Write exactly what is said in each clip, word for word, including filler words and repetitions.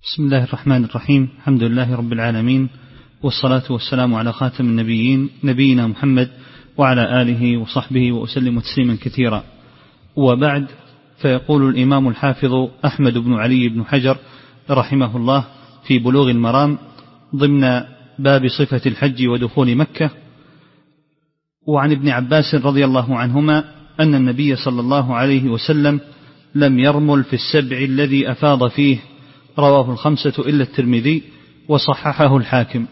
بسم الله الرحمن الرحيم. الحمد لله رب العالمين، والصلاة والسلام على خاتم النبيين نبينا محمد وعلى آله وصحبه وأسلم تسليما كثيرا، وبعد. فيقول الإمام الحافظ أحمد بن علي بن حجر رحمه الله في بلوغ المرام ضمن باب صفة الحج ودخول مكة: وعن ابن عباس رضي الله عنهما أن النبي صلى الله عليه وسلم لم يرمل في السبع الذي أفاض فيه، رواه الخمسة إلا الترمذي وصححه الحاكم.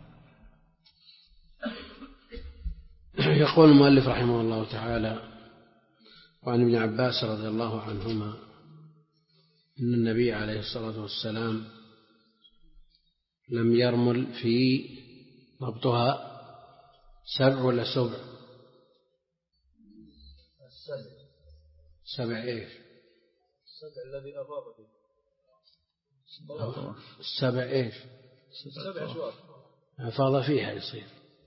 يقول المؤلف رحمه الله تعالى: وعن ابن عباس رضي الله عنهما أن النبي عليه الصلاة والسلام لم يرمل في ضبطها سبع ولا سبع سبع ايش السبع الذي أفاض فيه السبع ايش السبع شوار أفاض فيها يصير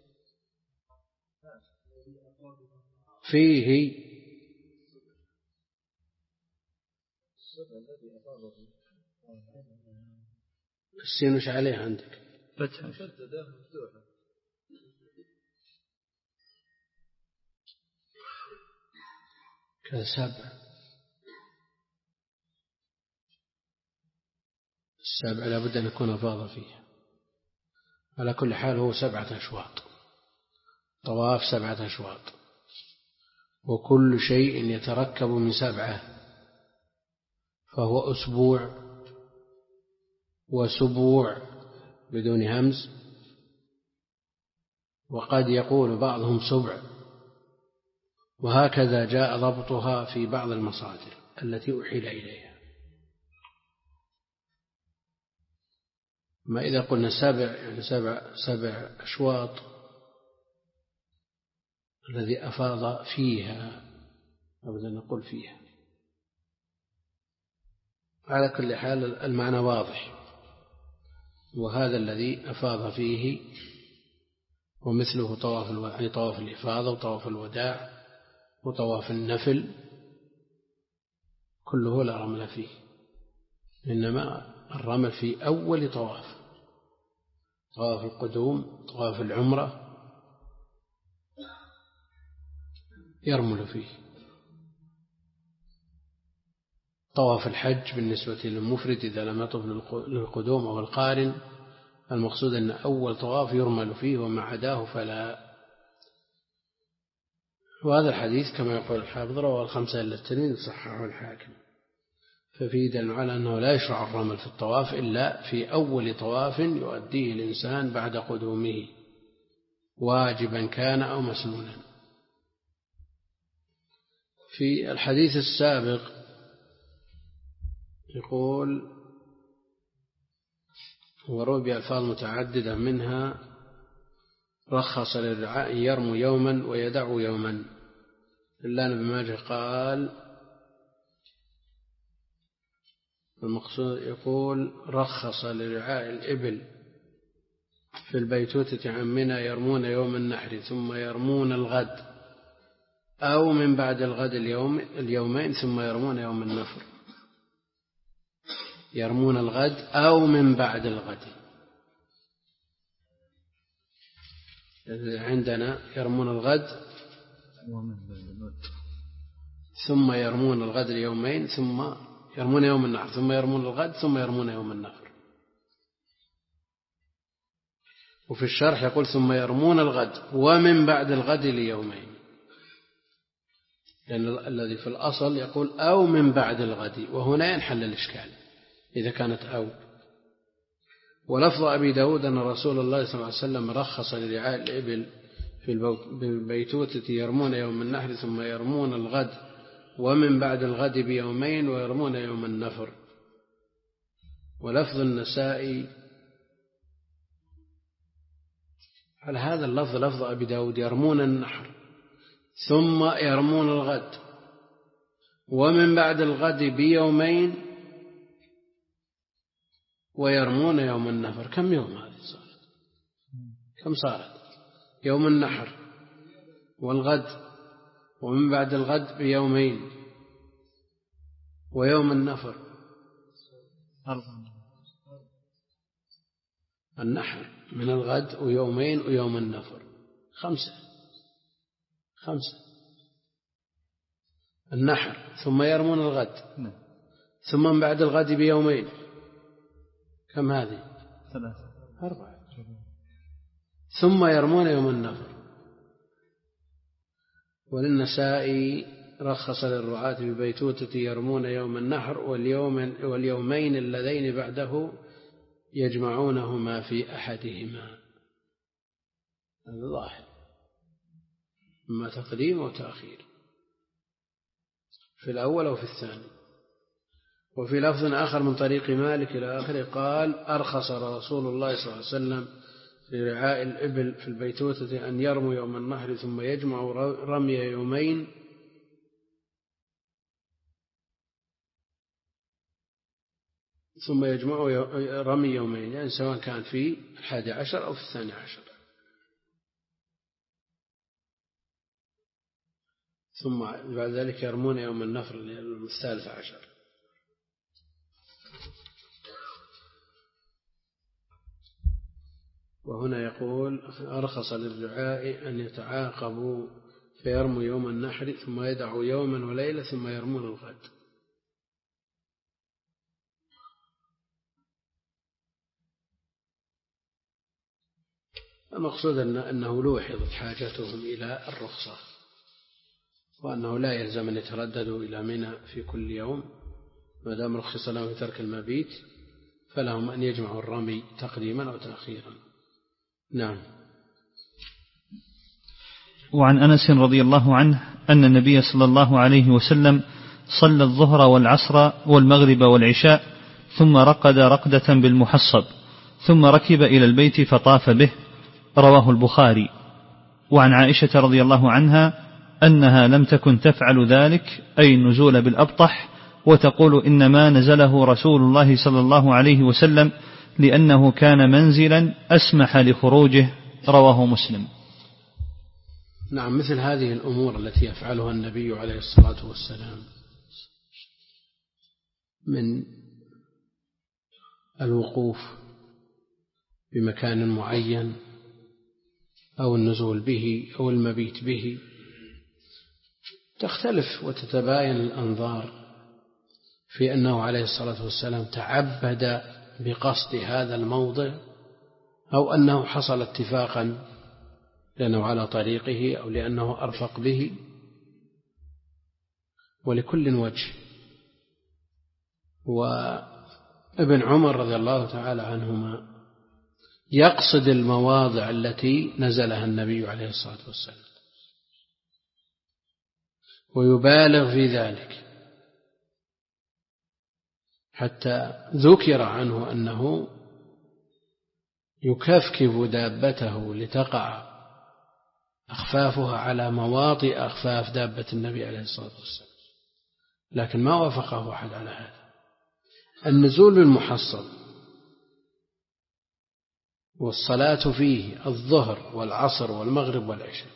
فيه السبع الذي أفاض فيه السين وش عليه عندك؟ فتحة مشددة مفتوحة. كذا سبع السبع لابد أن يكون أفاض فيها. على كل حال هو سبعة أشواط، طواف سبعة أشواط، وكل شيء يتركب من سبعة فهو أسبوع وسبوع بدون همز، وقد يقول بعضهم سبع، وهكذا جاء ضبطها في بعض المصادر التي أحيل إليها. ما إذا قلنا سبع يعني سبع, سبع أشواط الذي أفاض فيها، أبدا نقول فيها. على كل حال المعنى واضح، وهذا الذي أفاض فيه، ومثله طواف يعني طواف الإفاضة وطواف الوداع وطواف النفل كله لا رمل فيه، إنما الرمل في أول طواف، طواف القدوم طواف العمرة يرمل فيه. طواف الحج بالنسبة للمفرد إذا لم يطف للقدوم أو القارن المقصود أن أول طواف يرمل فيه، وما عداه فلا. وهذا الحديث كما يقول الحافظ رواه الخمسة إلا الترمذي صححه الحاكم، ففيه دليل على أنه لا يشرع الرمل في الطواف إلا في أول طواف يؤديه الإنسان بعد قدومه، واجبا كان أو مسنونا. في الحديث السابق يقول: وروي بألفاظ متعددة منها رخص للرعاء يرموا يوما ويدعوا يوما، إلا أن ابن ماجه قال المقصود يقول: رخص لرعاء الإبل في البيتوتة عن منى يرمون يوم النحر ثم يرمون الغد، أو من بعد الغد اليوم اليومين ثم يرمون يوم النفر. يرمون الغد أو من بعد الغد، عندنا يرمون الغد ثم يرمون الغد اليومين ثم يرمون يوم النحر ثم يرمون الغد ثم يرمون يوم النفر. وفي الشرح يقول: ثم يرمون الغد ومن بعد الغد ليومين، لأن الذي في الأصل يقول أو من بعد الغد، وهنا ينحل الإشكال إذا كانت أو. ولفظ أبي داود أن رسول الله صلى الله عليه وسلم رخص لرعاء الإبل في البيتوتة يرمون يوم النحر ثم يرمون الغد ومن بعد الغد بيومين ويرمون يوم النفر. ولفظ النسائي على هذا اللفظ لفظ أبي داود يرمون النحر ثم يرمون الغد ومن بعد الغد بيومين ويرمون يوم النفر. كم يوم هذه صارت؟ كم صارت؟ يوم النحر والغد ومن بعد الغد بيومين ويوم النفر النحر من الغد ويومين ويوم النفر، خمسة خمسة النحر، ثم يرمون الغد، ثم من بعد الغد بيومين، كم هذه؟ ثلاثة أربعة، ثم يرمون يوم النفر. وللنسائي رخص للرعاة ببيتوتة يرمون يوم النحر واليوم واليومين اللذين بعده يجمعونهما في أحدهما. هذا ظاهر، إما تقديم أو تأخير في الأول أو في الثاني. وفي لفظ آخر من طريق مالك إلى آخره قال: أرخص رسول الله صلى الله عليه وسلم في رعاء الإبل في البيتوتة أن يرموا يوم النحر ثم يجمعوا رمي يومين ثم يجمعوا رمي يومين، يعني سواء كان في الحادي عشر أو في الثاني عشر. ثم بعد ذلك يرمون يوم النفر الثالث عشر. وهنا يقول: أرخص للرعاء أن يتعاقبوا فيرموا يوم النحر ثم يدعوا يوما وليلة ثم يرمون الغد. المقصود أنه لوحظت حاجتهم إلى الرخصة، وأنه لا يلزم أن يترددوا إلى منى في كل يوم، ما دام رخص لهم في ترك المبيت فلهم أن يجمعوا الرمي تقديما أو تأخيرا. نعم. وعن أنس رضي الله عنه أن النبي صلى الله عليه وسلم صلى الظهر والعصر والمغرب والعشاء ثم رقد رقدة بالمحصب ثم ركب إلى البيت فطاف به، رواه البخاري. وعن عائشة رضي الله عنها أنها لم تكن تفعل ذلك، أي النزول بالأبطح، وتقول إنما نزله رسول الله صلى الله عليه وسلم لأنه كان منزلا أسمح لخروجه، رواه مسلم. نعم، مثل هذه الأمور التي يفعلها النبي عليه الصلاة والسلام من الوقوف بمكان معين أو النزول به أو المبيت به تختلف وتتباين الأنظار في أنه عليه الصلاة والسلام تعبد بقصد هذا الموضع أو أنه حصل اتفاقا لأنه على طريقه أو لأنه أرفق به، ولكل وجه. وابن عمر رضي الله تعالى عنهما يقصد المواضع التي نزلها النبي عليه الصلاة والسلام ويبالغ في ذلك، حتى ذكر عنه أنه يكفكف دابته لتقع أخفافها على مواطئ أخفاف دابة النبي عليه الصلاة والسلام، لكن ما وافقه أحد على هذا. النزول بالمحصب والصلاة فيه الظهر والعصر والمغرب والعشاء،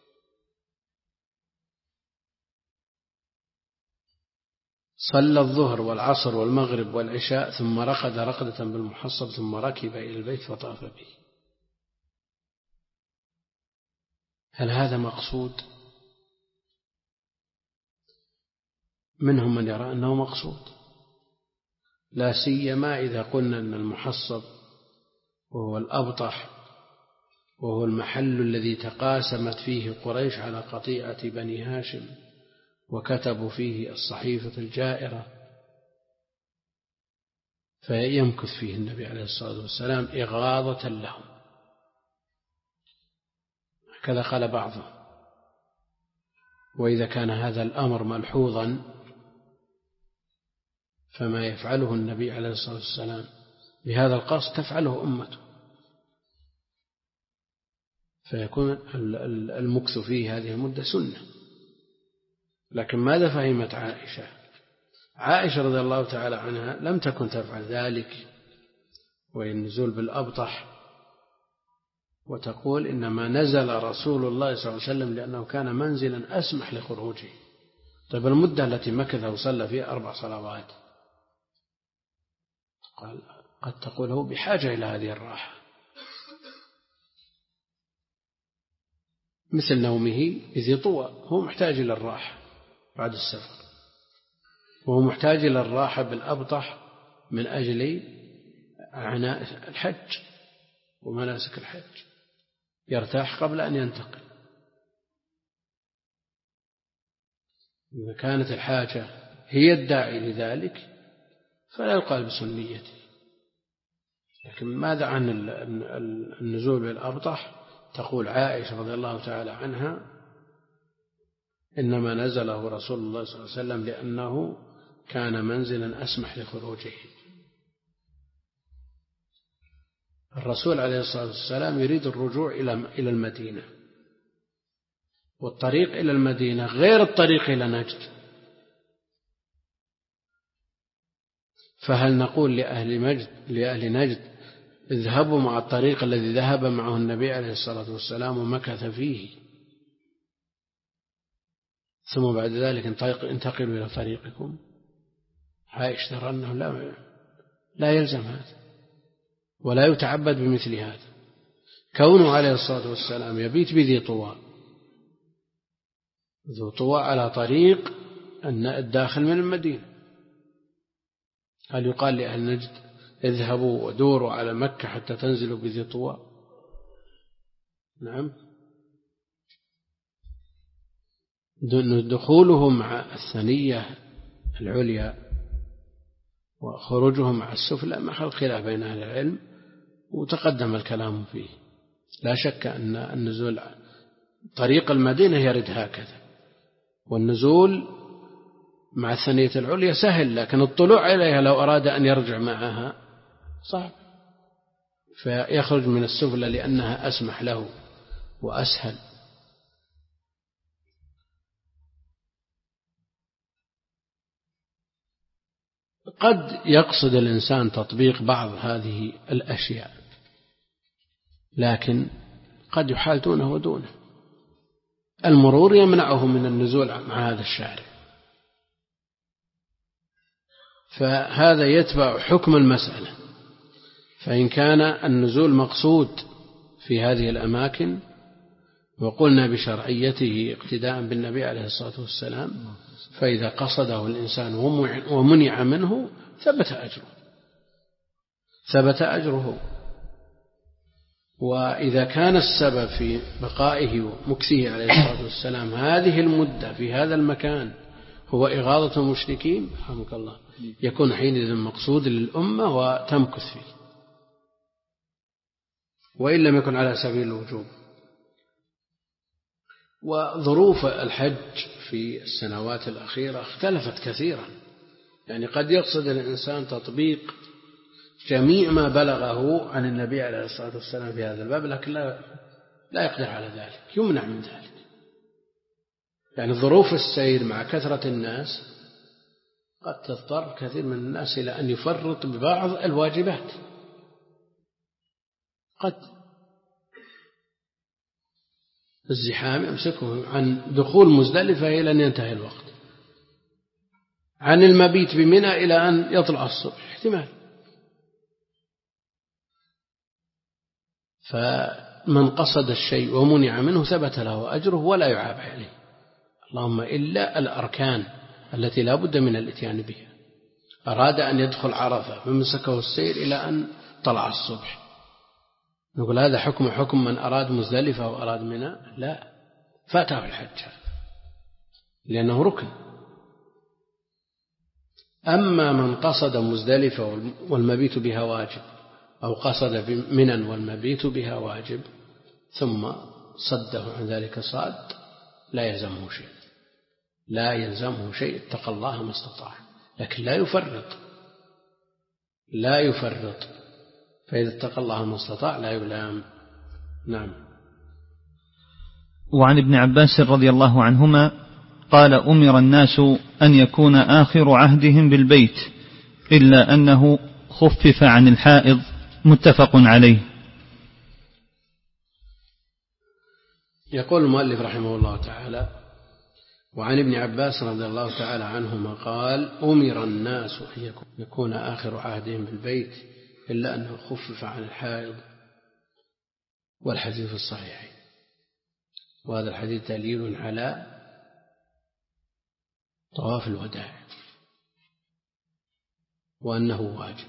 صلى الظهر والعصر والمغرب والعشاء ثم رقد رقدة بالمحصب ثم ركب إلى البيت فطاف به. هل هذا مقصود؟ منهم من يرى أنه مقصود، لا سيما إذا قلنا أن المحصب وهو الأبطح وهو المحل الذي تقاسمت فيه قريش على قطيعة بني هاشم وكتبوا فيه الصحيفة الجائرة، فيمكث فيه النبي عليه الصلاة والسلام إغاظة لهم، هكذا قال بعضهم. وإذا كان هذا الأمر ملحوظا فما يفعله النبي عليه الصلاة والسلام بهذا القصد تفعله أمته، فيكون المكث فيه هذه المدة سنة. لكن ماذا فهمت عائشة؟ عائشة رضي الله تعالى عنها لم تكن تفعل ذلك وهي النزول بالأبطح، وتقول إنما نزل رسول الله صلى الله عليه وسلم لأنه كان منزلا أسمح لخروجه. طيب المدة التي مكث وصلى فيها أربع صلوات، قال قد تقول هو بحاجة إلى هذه الراحة مثل نومه بذي طوى، هو محتاج إلى الراحة بعد السفر، وهو محتاج إلى الراحة بالأبطح من أجل عناء الحج ومناسك الحج، يرتاح قبل أن ينتقل. إذا كانت الحاجة هي الداعي لذلك فلا يقال بسنيته. لكن ماذا عن النزول بالأبطح؟ تقول عائشة رضي الله تعالى عنها: إنما نزله رسول الله صلى الله عليه وسلم لأنه كان منزلا أسمح لخروجه. الرسول عليه الصلاة والسلام يريد الرجوع إلى المدينة، والطريق إلى المدينة غير الطريق إلى نجد، فهل نقول لأهل نجد لأهل نجد اذهبوا مع الطريق الذي ذهب معه النبي عليه الصلاة والسلام ومكث فيه، ثم بعد ذلك انتقلوا إلى طريقكم؟ عائشة ترى أنه لا, لا يلزم هذا ولا يتعبد بمثل هذا. كونه عليه الصلاة والسلام يبيت بذي طوى، ذو طوى على طريق الداخل من المدينة، هل يقال لأهل نجد اذهبوا ودوروا على مكة حتى تنزلوا بذي طوى؟ نعم. دخولهم مع الثنية العليا وخروجهم مع السفلى محل خلاف بين أهل العلم، وتقدم الكلام فيه. لا شك أن النزول طريق المدينة يرد هكذا، والنزول مع الثنية العليا سهل، لكن الطلوع عليها لو أراد أن يرجع معها صعب، فيخرج من السفلى لأنها أسمح له وأسهل. قد يقصد الإنسان تطبيق بعض هذه الأشياء، لكن قد يحال دونه ودونه. المرور يمنعه من النزول مع هذا الشارع، فهذا يتبع حكم المسألة. فإن كان النزول مقصود في هذه الأماكن وقلنا بشرعيته اقتداء بالنبي عليه الصلاة والسلام، فإذا قصده الإنسان ومنع منه ثبت أجره ثبت أجره وإذا كان السبب في بقائه ومكثه عليه الصلاة والسلام هذه المدة في هذا المكان هو إغاظة المشركين رحمك الله، يكون حينئذ مقصود للأمة وتمكث فيه، وإن لم يكن على سبيل الوجوب. وظروف الحج في السنوات الأخيرة اختلفت كثيرا، يعني قد يقصد الإنسان تطبيق جميع ما بلغه عن النبي عليه الصلاة والسلام في هذا الباب، لكن لا, لا يقدر على ذلك، يمنع من ذلك. يعني ظروف السير مع كثرة الناس قد تضطر كثير من الناس إلى أن يفرط ببعض الواجبات، قد الزحام يمسكه عن دخول مزدلفة إلى أن ينتهي الوقت، عن المبيت بمنى إلى أن يطلع الصبح احتمال. فمن قصد الشيء ومنع منه ثبت له أجره ولا يعاب عليه، اللهم إلا الأركان التي لا بد من الاتيان بها. أراد أن يدخل عرفة فمسكه السير إلى أن طلع الصبح، نقول هذا حكم حكم من أراد مزدلفة وأراد منى؟ لا، فاته الحج لأنه ركن. أما من قصد مزدلفة والمبيت بها واجب، أو قصد منى والمبيت بها واجب ثم صده عن ذلك صاد، لا يلزمه شيء لا يلزمه شيء اتقى الله ما استطاع، لكن لا يفرط لا يفرط فإذا اتقى الله ما استطاع لا يلام. نعم. وعن ابن عباس رضي الله عنهما قال: أمر الناس أن يكون آخر عهدهم بالبيت إلا أنه خفف عن الحائض، متفق عليه. يقول المؤلف رحمه الله تعالى: وعن ابن عباس رضي الله تعالى عنهما قال: أمر الناس أن يكون آخر عهدهم بالبيت إلا أنه خفف عن الحائض، والحديث الصحيح. وهذا الحديث دليل على طواف الوداع وأنه واجب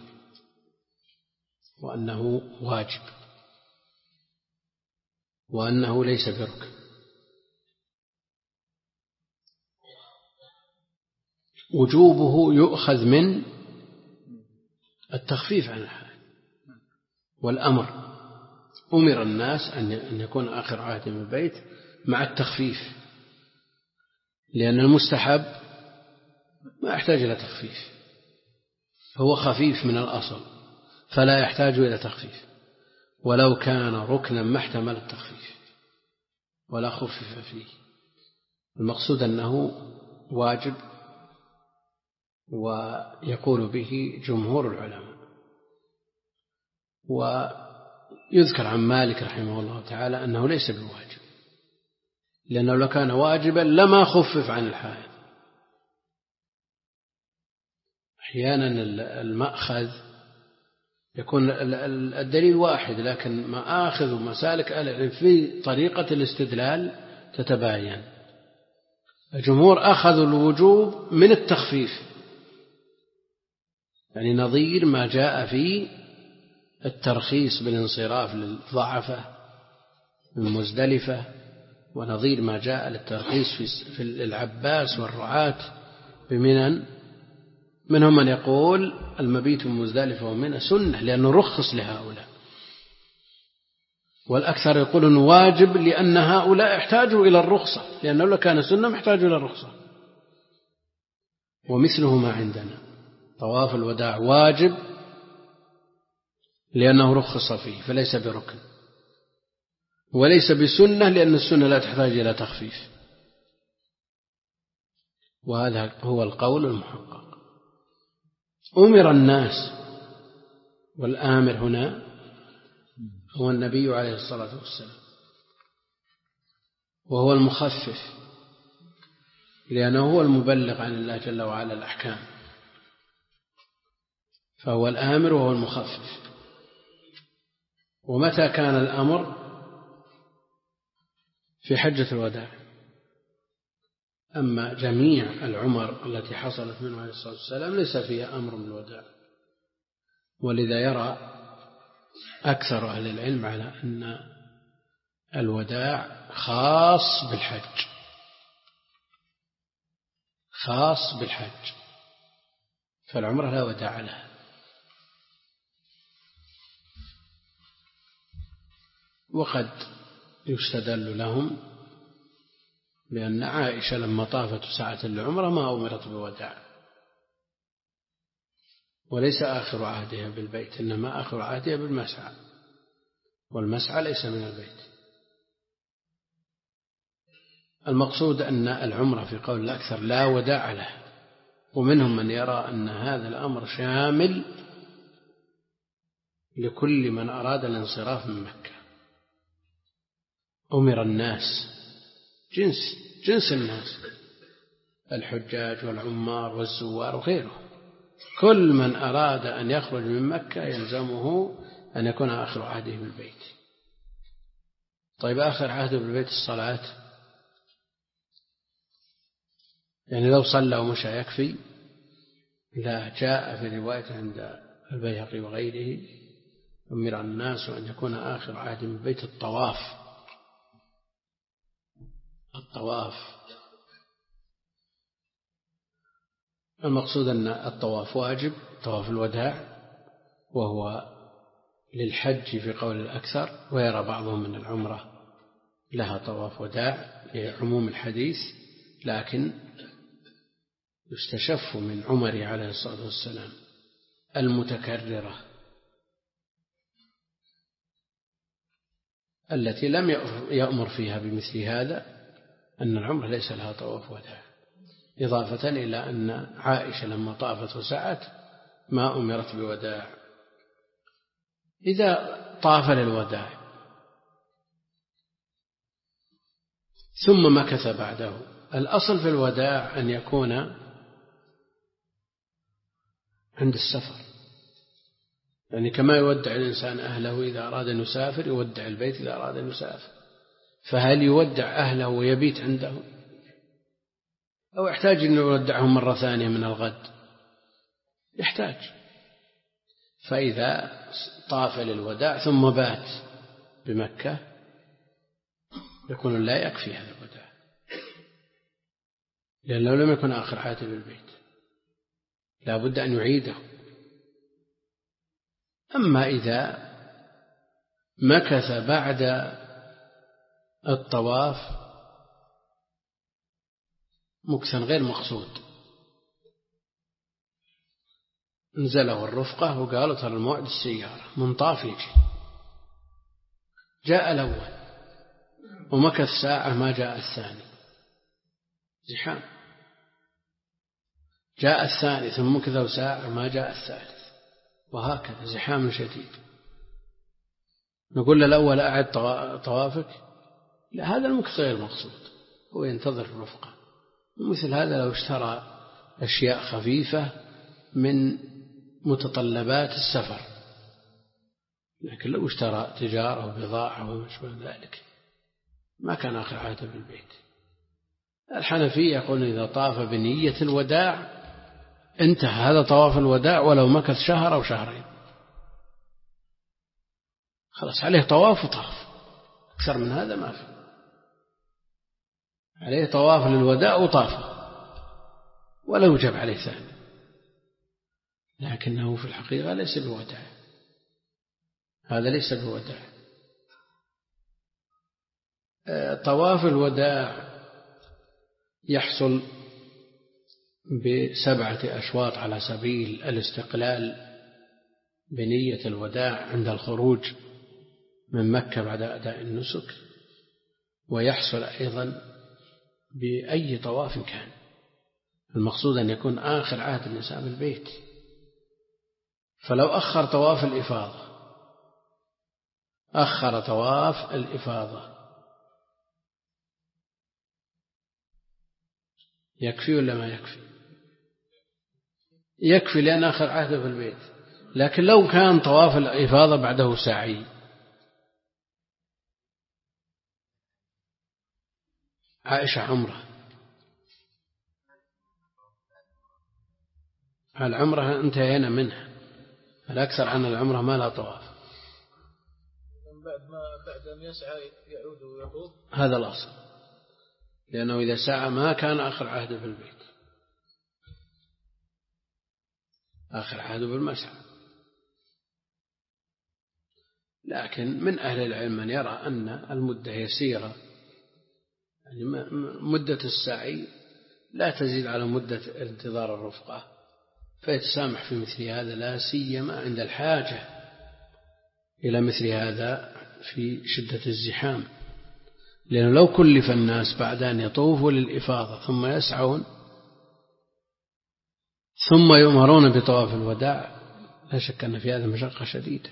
وأنه واجب وأنه ليس بركن. وجوبه يؤخذ من التخفيف عن الحال والأمر. أمر الناس أن يكون آخر عهد من البيت مع التخفيف، لأن المستحب ما يحتاج إلى تخفيف، هو خفيف من الأصل فلا يحتاج إلى تخفيف، ولو كان ركنا ما احتمل التخفيف ولا خفف فيه. المقصود أنه واجب، ويقول به جمهور العلماء. ويذكر عن مالك رحمه الله تعالى أنه ليس بواجب، لأنه لو كان واجبا لما خفف عن الحائض. أحيانا المأخذ يكون الدليل واحد، لكن مآخذ ومسالك في طريقة الاستدلال تتباين. الجمهور أخذوا الوجوب من التخفيف، يعني نظير ما جاء في الترخيص بالانصراف للضعفة من مزدلفة، ونظير ما جاء للترخيص في العباس والرعاة بمنن. منهم من يقول المبيت من مزدلفة ومنى سنة لأنه رخص لهؤلاء، والأكثر يقول أنه واجب لأن هؤلاء احتاجوا إلى الرخصة، لأنه لو كان سنة محتاج إلى الرخصة. ومثله ما عندنا طواف الوداع واجب لأنه رخص فيه فليس بركن، وليس بسنة لأن السنة لا تحتاج إلى تخفيف. وهذا هو القول المحقق. أمر الناس، والآمر هنا هو النبي عليه الصلاة والسلام، وهو المخفف لأنه هو المبلغ عن الله جل وعلا الأحكام، فهو الآمر وهو المخفف. ومتى كان الأمر؟ في حجة الوداع. أما جميع العمر التي حصلت منه عليه الصلاة والسلام ليس فيها أمر بالوداع، ولذا يرى أكثر أهل العلم على أن الوداع خاص بالحج، خاص بالحج، فالعمرة لا وداع لها. وقد يستدل لهم بأن عائشة لما طافت ساعة العمرة ما أمرت بوداع، وليس آخر عهدها بالبيت، إنما آخر عهدها بالمسعى، والمسعى ليس من البيت. المقصود أن العمرة في قول الأكثر لا وداع له، ومنهم من يرى أن هذا الأمر شامل لكل من أراد الانصراف من مكة. أمر الناس جنس جنس الناس، الحجاج والعمار والزوار وغيره، كل من أراد أن يخرج من مكة يلزمه أن يكون آخر عهده بالبيت. طيب آخر عهده بالبيت الصلاة، يعني لو صلى ومشى يكفي؟ لا، جاء في رواية عند البيهقي وغيره أمر الناس أن يكون آخر عهد من بيت الطواف. الطواف المقصود أن الطواف واجب، طواف الوداع، وهو للحج في قول الأكثر، ويرى بعضهم من العمرة لها طواف وداع لعموم الحديث، لكن يستشف من عمره عليه الصلاة والسلام المتكررة التي لم يأمر فيها بمثل هذا أن العمرة ليس لها طواف وداع، إضافة إلى أن عائشة لما طافت وسعت ما أمرت بوداع. إذا طاف للوداع ثم مكث بعده، الأصل في الوداع أن يكون عند السفر، يعني كما يودع الإنسان أهله إذا أراد أن يسافر، يودع البيت إذا أراد أن يسافر. فهل يودع أهله ويبيت عندهم أو يحتاج أن يودعهم مرة ثانية من الغد؟ يحتاج. فإذا طاف للوداع ثم بات بمكة يكون لا يكفي هذا الوداع، لأنه لم يكن آخر حياته بالبيت، لا بد أن يعيده. أما إذا مكث بعد الطواف مكثا غير مقصود، نزله الرفقة وقالوا ترى الموعد السيارة من طاف يجي، جاء الأول ومكث ساعة ما جاء الثاني، زحام. جاء الثاني ثم مكثوا ساعة ما جاء الثالث، وهكذا زحام شديد. نقول للأول أعد طوافك؟ لا، هذا المكث غير مقصود، هو ينتظر الرفقة. مثل هذا لو اشترى أشياء خفيفة من متطلبات السفر، لكن لو اشترى تجارة وبضاعة وما شابه ذلك ما كان آخر حياته بالبيت. الحنفية يقول إذا طاف بنية الوداع انتهى هذا طواف الوداع ولو مكث شهر أو شهرين، خلاص عليه طواف وطاف، أكثر من هذا ما في، عليه طواف للوداع وطاف ولا يوجب عليه ثاني، لكنه في الحقيقة ليس بوداع، هذا ليس بوداع. طواف الوداع يحصل بسبعة أشواط على سبيل الاستقلال بنية الوداع عند الخروج من مكة بعد أداء النسك، ويحصل أيضا بأي طواف كان. المقصود أن يكون آخر عهد النساء بالبيت، فلو أخر طواف الإفاضة أخر طواف الإفاضة يكفي ولا ما يكفي؟ يكفي لأن آخر عهده في البيت. لكن لو كان طواف الإفاضة بعده سعي، عائشة عمره، العمرة انتهينا منها، الأكثر عن العمرة ما لا طواف، بعد ما بعد أن يسعى يعود ويطوف، هذا الأصل، لأنه إذا سعى ما كان آخر عهده في البيت، آخر عهده بالمسعى. لكن من أهل العلم من يرى أن المدة يسيرة، يعني مدة السعي لا تزيد على مدة انتظار الرفقة، فيتسامح في مثل هذا، لا سيما عند الحاجة إلى مثل هذا في شدة الزحام. لأنه لو كلف الناس بعد أن يطوفوا للإفاضة ثم يسعون ثم يؤمرون بطواف الوداع لا شك أن في هذا مشقة شديدة.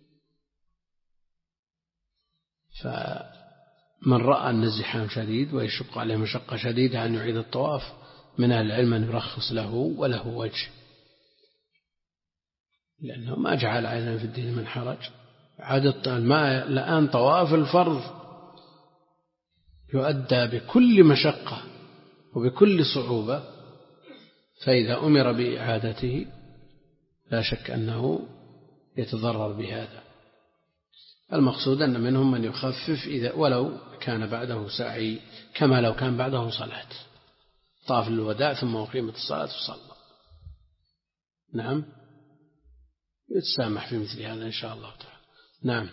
فمن رأى أن الزحام شديد ويشق عليه مشقة شديدة أن يعيد الطواف من أهل العلم أن يرخص له وله وجه، لأنه ما جعل علينا في الدين من حرج. عادة ما الآن طواف الفرض يؤدى بكل مشقة وبكل صعوبة، فإذا أمر بإعادته لا شك أنه يتضرر بهذا. المقصود أن منهم من يخفف إذا ولو كان بعده سعي، كما لو كان بعده صلاة، طاف للوداع ثم أقيمت الصلاة وصلى، نعم يتسامح في مثل هذا إن شاء الله تعالى. نعم.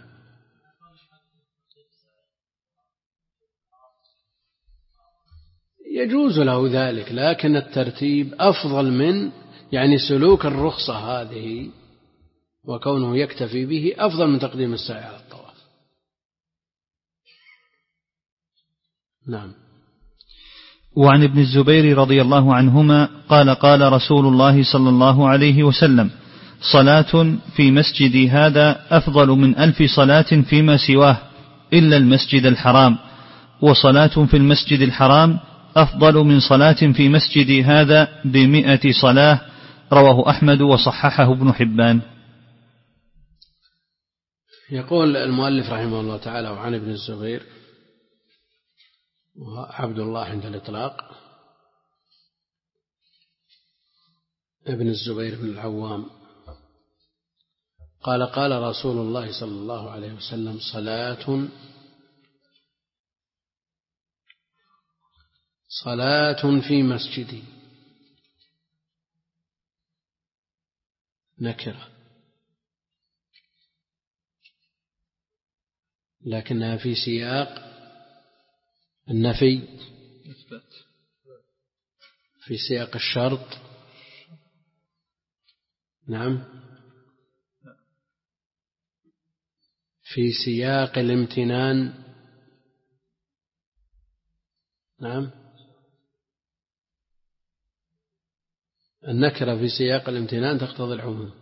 يجوز له ذلك، لكن الترتيب أفضل من يعني سلوك الرخصة هذه وكونه يكتفي به أفضل من تقديم السعي على الطواف. نعم. وعن ابن الزبير رضي الله عنهما قال قال رسول الله صلى الله عليه وسلم: صلاة في مسجدي هذا أفضل من ألف صلاة فيما سواه إلا المسجد الحرام، وصلاة في المسجد الحرام أفضل من صلاة في مسجدي هذا بمئة صلاة. رواه أحمد وصححه ابن حبان. يقول المؤلف رحمه الله تعالى: وعن ابن الزبير وعبد الله عند الإطلاق ابن الزبير بن العوام قال قال رسول الله صلى الله عليه وسلم صلاة صلاة في مسجدي نكرة لكنها في سياق النفي، في سياق الشرط نعم، في سياق الامتنان نعم، النكرة في سياق الامتنان تقتضي العموم.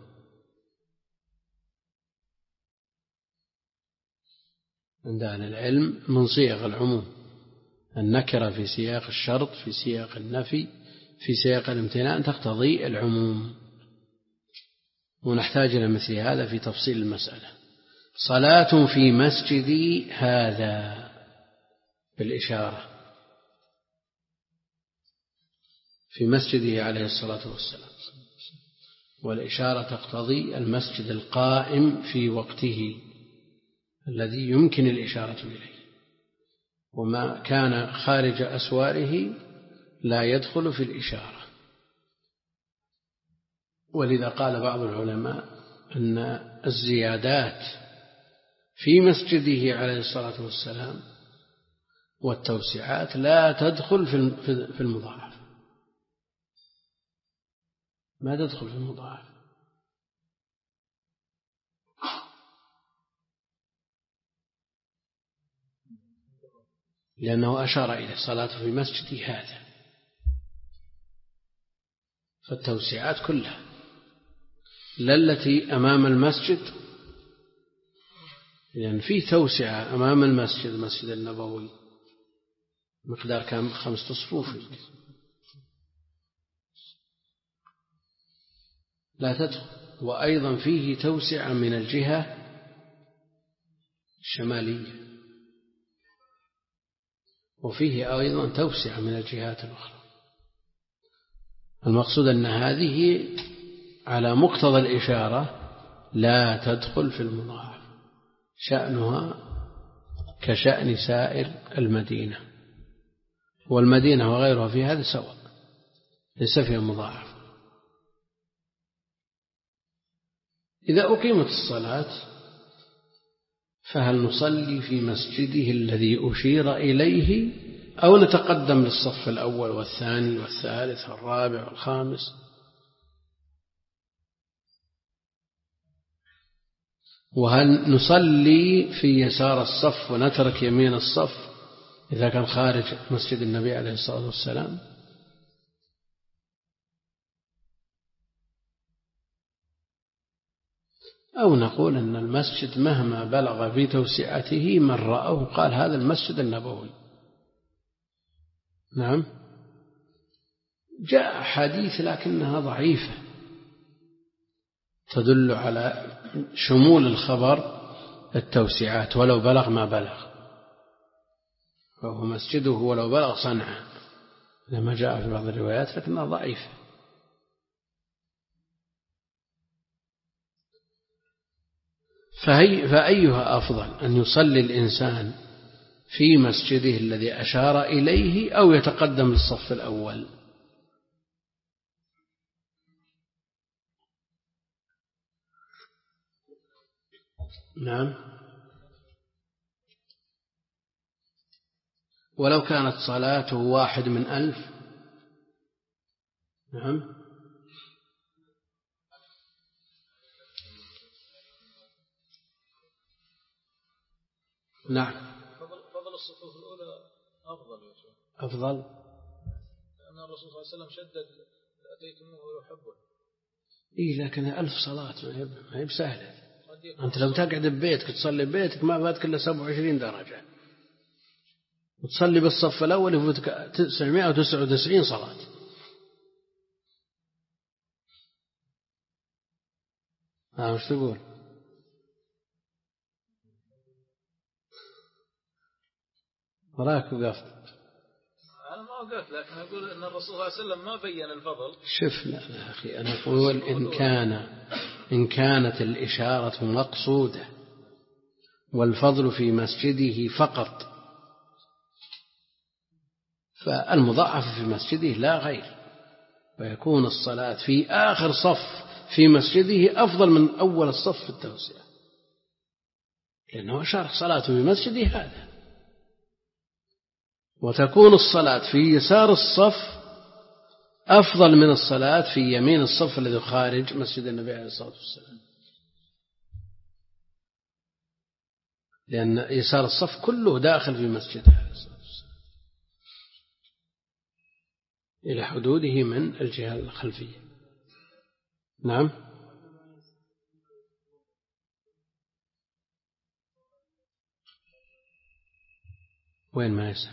عند أهل العلم من صيغ العموم النكرة في سياق الشرط، في سياق النفي، في سياق الامتنان تقتضي العموم، ونحتاج إلى مثل هذا في تفصيل المسألة. صلاة في مسجدي هذا بالإشارة، في مسجده عليه الصلاة والسلام، والإشارة تقتضي المسجد القائم في وقته الذي يمكن الإشارة إليه، وما كان خارج أسواره لا يدخل في الإشارة. ولذا قال بعض العلماء أن الزيادات في مسجده عليه الصلاة والسلام والتوسعات لا تدخل في المضاعف، ما تدخل في المضاعف، لأنه أشار إلى صلاة في مسجدي هذا، فالتوسعات كلها لا التي أمام المسجد، لأن يعني في توسعة أمام المسجد المسجد النبوي مقدار كم خمسة صفوف لا تدخل، وأيضا فيه توسعة من الجهة الشمالية، وفيه أيضا توسعة من الجهات الأخرى. المقصود أن هذه على مقتضى الإشارة لا تدخل في المضاعف، شأنها كشأن سائر المدينة، والمدينة وغيرها في هذا سواء ليس فيها مضاعف. إذا أقيمت الصلاة فهل نصلي في مسجده الذي أشير إليه أو نتقدم للصف الأول والثاني والثالث والرابع والخامس؟ وهل نصلي في يسار الصف ونترك يمين الصف إذا كان خارج مسجد النبي عليه الصلاة والسلام؟ أو نقول أن المسجد مهما بلغ في توسعته من رأوه قال هذا المسجد النبوي. نعم، جاء حديث لكنها ضعيفة تدل على شمول الخبر التوسعات ولو بلغ ما بلغ، وهو مسجده ولو بلغ صنعاء لما جاء في بعض الروايات لكنها ضعيفة. فهي فأيها أفضل أن يصلي الإنسان في مسجده الذي أشار إليه أو يتقدم للصف الأول؟ نعم، ولو كانت صلاته واحد من ألف. نعم، نعم، فضل الصفوف الأولى أفضل يا شيخ، أفضل، لأن الرسول صلى الله عليه وسلم شدد أتيتموه ويحبه. إيه لكن ألف صلاة ما هي بسهلة. أنت لو تقعد ببيتك تصلي ببيتك ما فاتك إلا سبعة وعشرين درجة، وتصلي بالصف الأول يفوتك تسعمائة وتسعة وتسعين صلاة. ها وش تقول؟ وراك وقفت. ما قلت، لكن أقول أن الرسول صلى الله عليه وسلم ما بين الفضل. شوف لا يا أخي، أنا أقول إن كان إن كانت الإشارة مقصودة والفضل في مسجده فقط، فالمضاعف في مسجده لا غير، ويكون الصلاة في آخر صف في مسجده أفضل من أول الصف في التوسعة، لأنه أشار صلاة في مسجده هذا، وتكون الصلاة في يسار الصف أفضل من الصلاة في يمين الصف الذي خارج مسجد النبي عليه الصلاة والسلام، لأن يسار الصف كله داخل في مسجده عليه الصلاة والسلام إلى حدوده من الجهة الخلفية. نعم. وين ما يسهل؟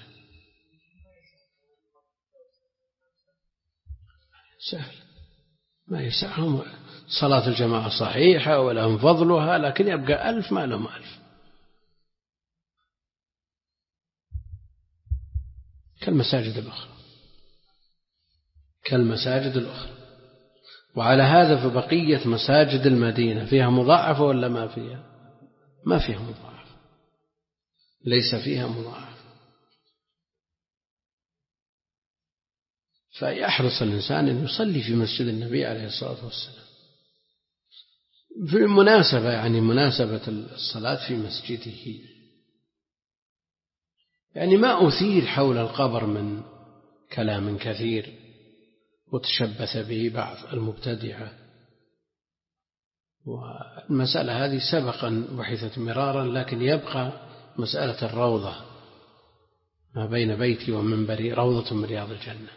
سهل ما يسعهم، صلاة الجماعة صحيحة ولهم فضلها، لكن يبقى ألف ما لهم ألف، كالمساجد الأخرى كالمساجد الأخرى. وعلى هذا فبقية مساجد المدينة فيها مضاعفة ولا ما فيها؟ ما فيها مضاعفة، ليس فيها مضاعفة. فيحرص الإنسان أن يصلي في مسجد النبي عليه الصلاة والسلام في مناسبة، يعني مناسبة الصلاة في مسجده، يعني ما أثير حول القبر من كلام كثير وتشبث به بعض المبتدعة، والمسألة هذه سبقا بحثت مرارا، لكن يبقى مسألة الروضة ما بين بيتي ومنبري روضة من رياض الجنة.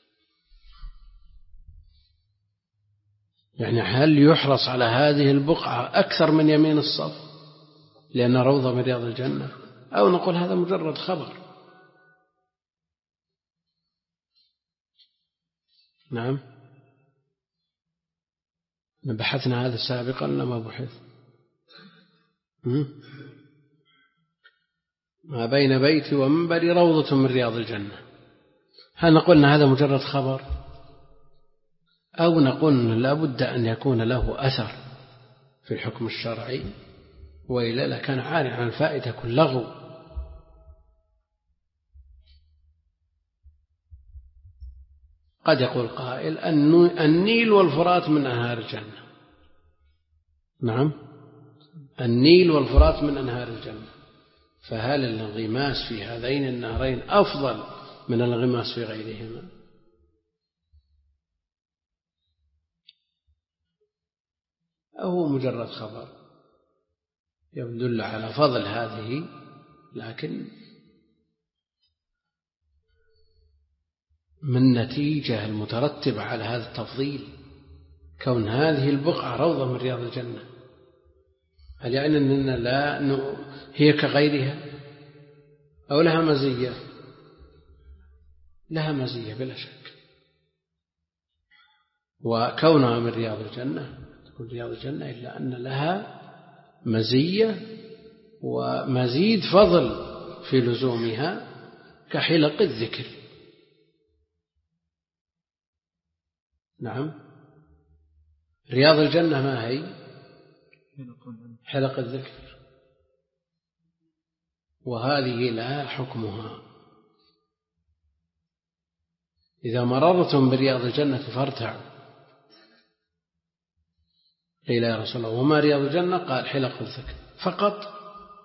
يعني هل يحرص على هذه البقعة أكثر من يمين الصف لأن روضة من رياض الجنة، أو نقول هذا مجرد خبر؟ نعم. بحثنا هذا سابقا لما بحث ما بين بيتي ومنبري روضة من رياض الجنة، هل نقول أن هذا مجرد خبر، أو نقول لا بد أن يكون له أثر في الحكم الشرعي، وإلا لكان عاري عن الفائدة كل لغو. قد يقول قائل النيل والفرات من أنهار الجنة. نعم، النيل والفرات من أنهار الجنة، فهل الانغماس في هذين النهرين أفضل من الانغماس في غيرهما؟ أو مجرد خبر يدل على فضل هذه، لكن من نتيجة المترتبة على هذا التفضيل كون هذه البقعة روضة من رياض الجنة، هل يعني أننا لا ن... هي كغيرها أو لها مزية؟ لها مزية بلا شك، وكونها من رياض الجنة تكون رياض الجنة، إلا أن لها مزية ومزيد فضل في لزومها كحلق الذكر. نعم، رياض الجنة ما هي؟ حلق الذكر، وهذه لها حكمها. إذا مررتم برياض الجنة فارتعوا. قيل يا رسول الله وما رياض الجنة؟ قال حلق الذكر فقط.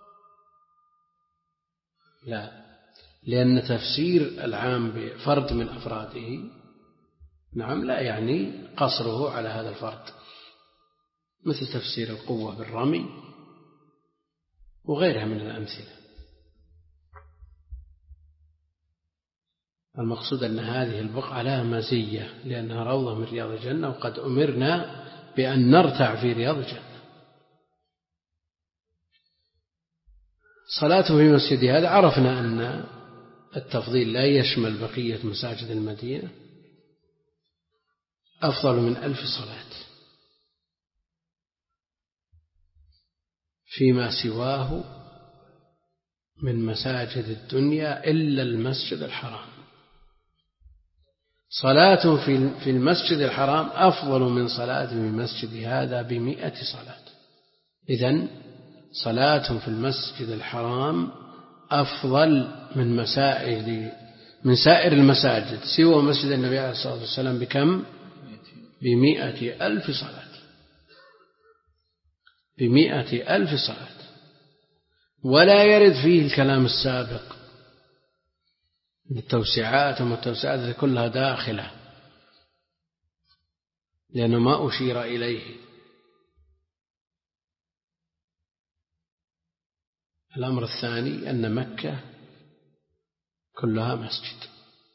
لا، لأن تفسير العام بفرد من أفراده نعم لا يعني قصره على هذا الفرد، مثل تفسير القوة بالرمي وغيرها من الأمثلة. المقصود أن هذه البقعة لها مزية لأنها روضة من رياض الجنة، وقد أمرنا بأن نرتع في رياض الجنة. صلاته في مسجد هذا عرفنا أن التفضيل لا يشمل بقية مساجد المدينة، أفضل من ألف صلاة فيما سواه من مساجد الدنيا إلا المسجد الحرام. صلاة في المسجد الحرام أفضل من صلاة في المسجد هذا بمئة صلاة. إذن صلاة في المسجد الحرام أفضل من مسائل من سائر المساجد سوى مسجد النبي عليه الصلاة والسلام بكم؟ بمئة ألف صلاة، بمئة ألف صلاة. ولا يرد فيه الكلام السابق التوسعات وما التوسعات كلها داخلة لأنه ما أشير إليه. الأمر الثاني أن مكة كلها مسجد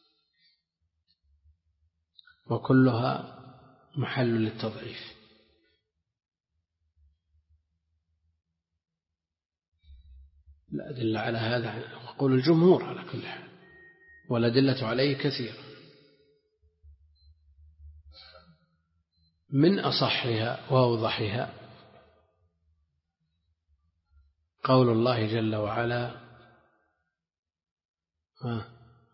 وكلها محل للتضعيف. الأدلة على هذا يقول الجمهور على كل حال، والأدلة عليه كثيرة. من أصحها وأوضحها قول الله جل وعلا: ها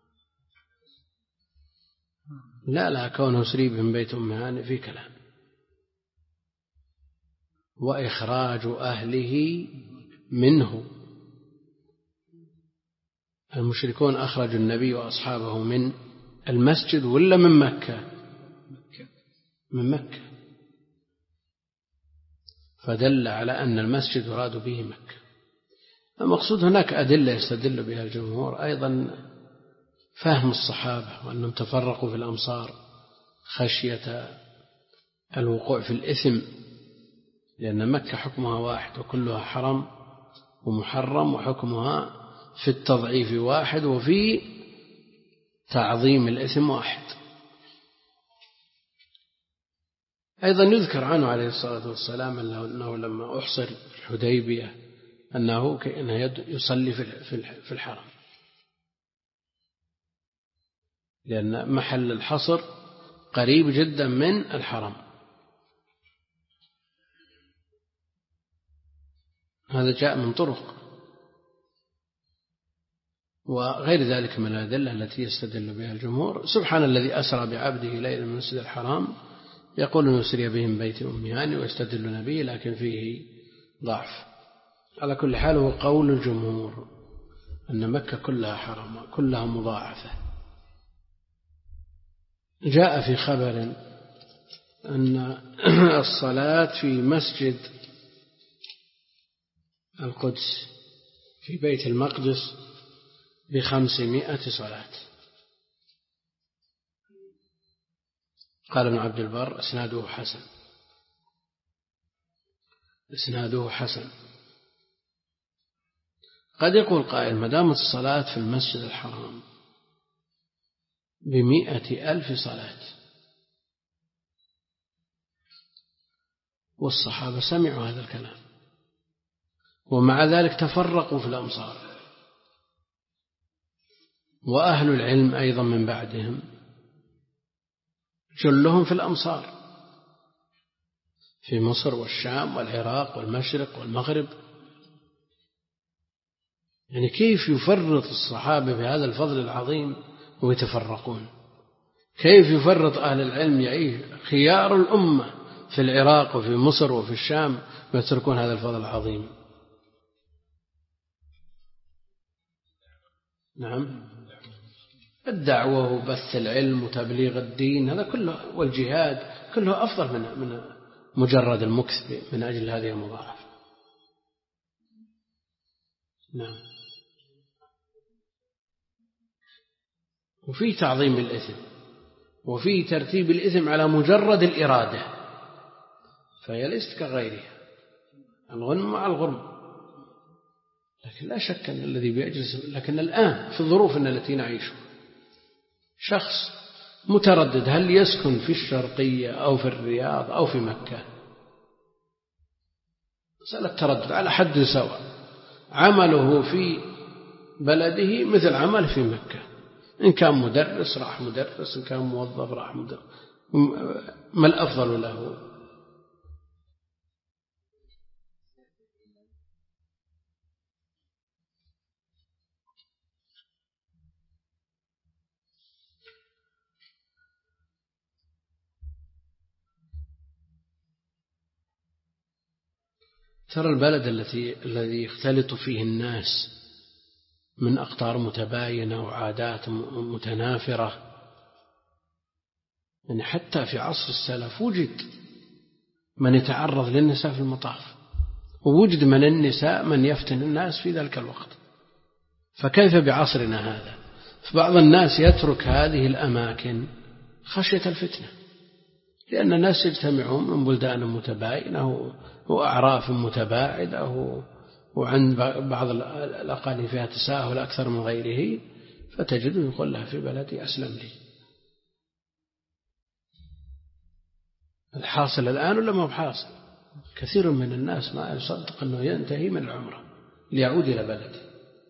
لا لا كونه سري من بيت أم هانئ في كلام، وإخراج أهله منه. المشركون أخرجوا النبي وأصحابه من المسجد ولا من مكة؟ من مكة، فدل على أن المسجد يراد به مكة. المقصود هناك أدلة يستدل بها الجمهور، أيضا فهم الصحابة وأنهم تفرقوا في الأمصار خشية الوقوع في الإثم، لأن مكة حكمها واحد وكلها حرم ومحرم، وحكمها في التضعيف واحد وفي تعظيم الإثم واحد. أيضا يذكر عنه عليه الصلاة والسلام أنه لما أحصر الحديبية أنه كأنه يصلي في الحرم، لأن محل الحصر قريب جدا من الحرم. هذا جاء من طرق، وغير ذلك من الأدلة التي يستدل بها الجمهور. سبحان الذي أسرى بعبده ليلا من المسجد الحرام، يقول أن يسري به من بيت أم هانئ ويستدلون به، لكن فيه ضعف. على كل حال هو قول الجمهور أن مكة كلها حرم كلها مضاعفة. جاء في خبر أن الصلاة في مسجد القدس في بيت المقدس بخمسمائة صلاة. قال ابن عبد البر إسناده حسن، إسناده حسن. قد يقول قائل ما دامت الصلاة في المسجد الحرام بمئة ألف صلاة والصحابة سمعوا هذا الكلام ومع ذلك تفرقوا في الأمصار، وأهل العلم أيضا من بعدهم جلهم في الأمصار في مصر والشام والعراق والمشرق والمغرب. يعني كيف يفرط الصحابة في هذا الفضل العظيم ويتفرقون؟ كيف يفرط أهل العلم يعيش خيار الأمة في العراق وفي مصر وفي الشام ويتركون هذا الفضل العظيم؟ نعم، الدعوة وبث العلم وتبليغ الدين هذا كله، والجهاد كله أفضل من من مجرد المكث من أجل هذه المضاعفة. نعم. وفي تعظيم الإثم وفي ترتيب الإثم على مجرد الإرادة، فهي ليست كغيرها، الغنم مع الغرم. لكن لا شك أن الذي بيجلس، لكن الآن في ظروفنا التي نعيشها شخص متردد هل يسكن في الشرقية أو في الرياض أو في مكة، مسألة تردد على حد سواء، عمله في بلده مثل عمل في مكة، إن كان مدرس راح مدرس، إن كان موظف راح مدرس، ما الأفضل له؟ ترى البلد التي الذي يختلط فيه الناس من أقطار متباينة وعادات متنافرة، يعني حتى في عصر السلف وجد من يتعرض للنساء في المطاف، ووجد من النساء من يفتن الناس في ذلك الوقت، فكيف بعصرنا هذا؟ فبعض الناس يترك هذه الأماكن خشية الفتنة، لأن الناس يجتمعون من بلدان متباينة وأعراف متباعدة وعند بعض الأقاليم فيها تساهل أكثر من غيره، فتجد يقول لها في بلدي أسلم لي. الحاصل الآن ولا ما هو حاصل؟ كثير من الناس ما يصدق أنه ينتهي من العمرة ليعود إلى بلده.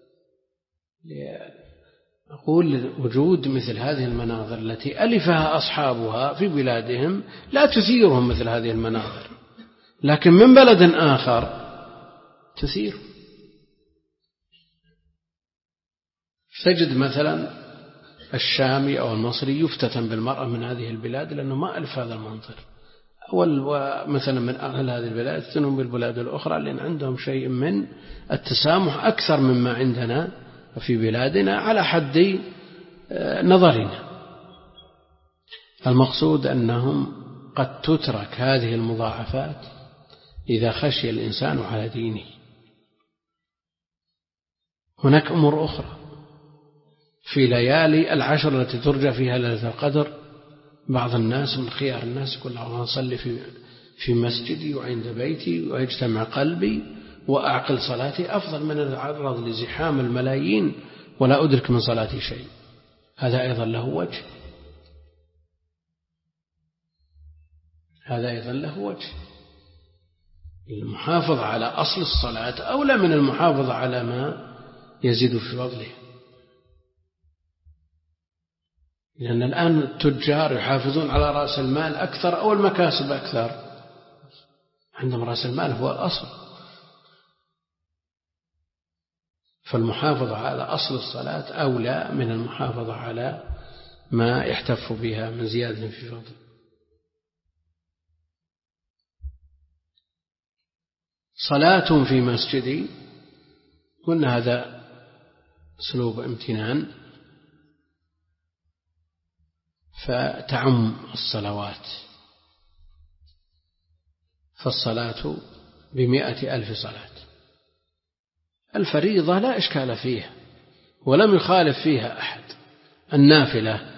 أقول وجود مثل هذه المناظر التي ألفها أصحابها في بلادهم لا تثيرهم مثل هذه المناظر، لكن من بلد آخر تثير. تجد مثلا الشامي أو المصري يفتتن بالمرأة من هذه البلاد لأنه ما ألف هذا المنظر، ومثلا من أهل هذه البلاد يفتتنون بالبلاد الأخرى لأن عندهم شيء من التسامح أكثر مما عندنا في بلادنا على حد نظرنا. المقصود أنهم قد تترك هذه المضاعفات إذا خشي الإنسان على دينه. هناك أمور أخرى في ليالي العشر التي ترجى فيها ليلة القدر، بعض الناس من خيار الناس يقول الله أصلي في في مسجدي وعند بيتي ويجتمع قلبي وأعقل صلاتي أفضل من العرض لزحام الملايين ولا أدرك من صلاتي شيء. هذا أيضا له وجه، هذا أيضا له وجه. المحافظة على أصل الصلاة أولى من المحافظة على ما يزيد في فضله، لأن الآن التجار يحافظون على رأس المال أكثر أو المكاسب أكثر، عندهم رأس المال هو الأصل. فالمحافظة على أصل الصلاة أولى من المحافظة على ما يحتف بها من زيادة في فضل. صلاة في مسجدي قلنا هذا أسلوب امتنان، فتعم الصلوات، فالصلاة بمئة ألف صلاة. الفريضة لا إشكال فيها ولم يخالف فيها أحد. النافلة،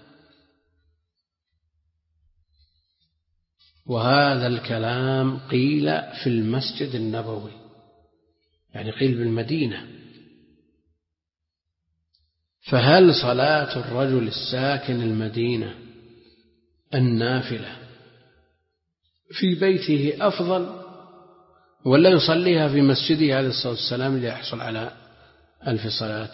وهذا الكلام قيل في المسجد النبوي، يعني قيل بالمدينة. فهل صلاة الرجل الساكن المدينة النافلة في بيته أفضل ولا يصليها في مسجده عليه الصلاة والسلام ليحصل على ألف صلاة؟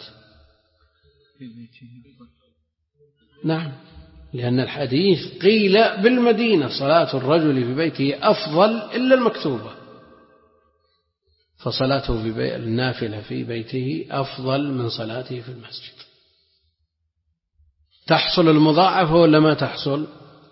نعم، لأن الحديث قيل بالمدينة صلاة الرجل في بيته أفضل إلا المكتوبة، فصلاته في بي... النافلة في بيته أفضل من صلاته في المسجد. تحصل المضاعفة ولا ما تحصل؟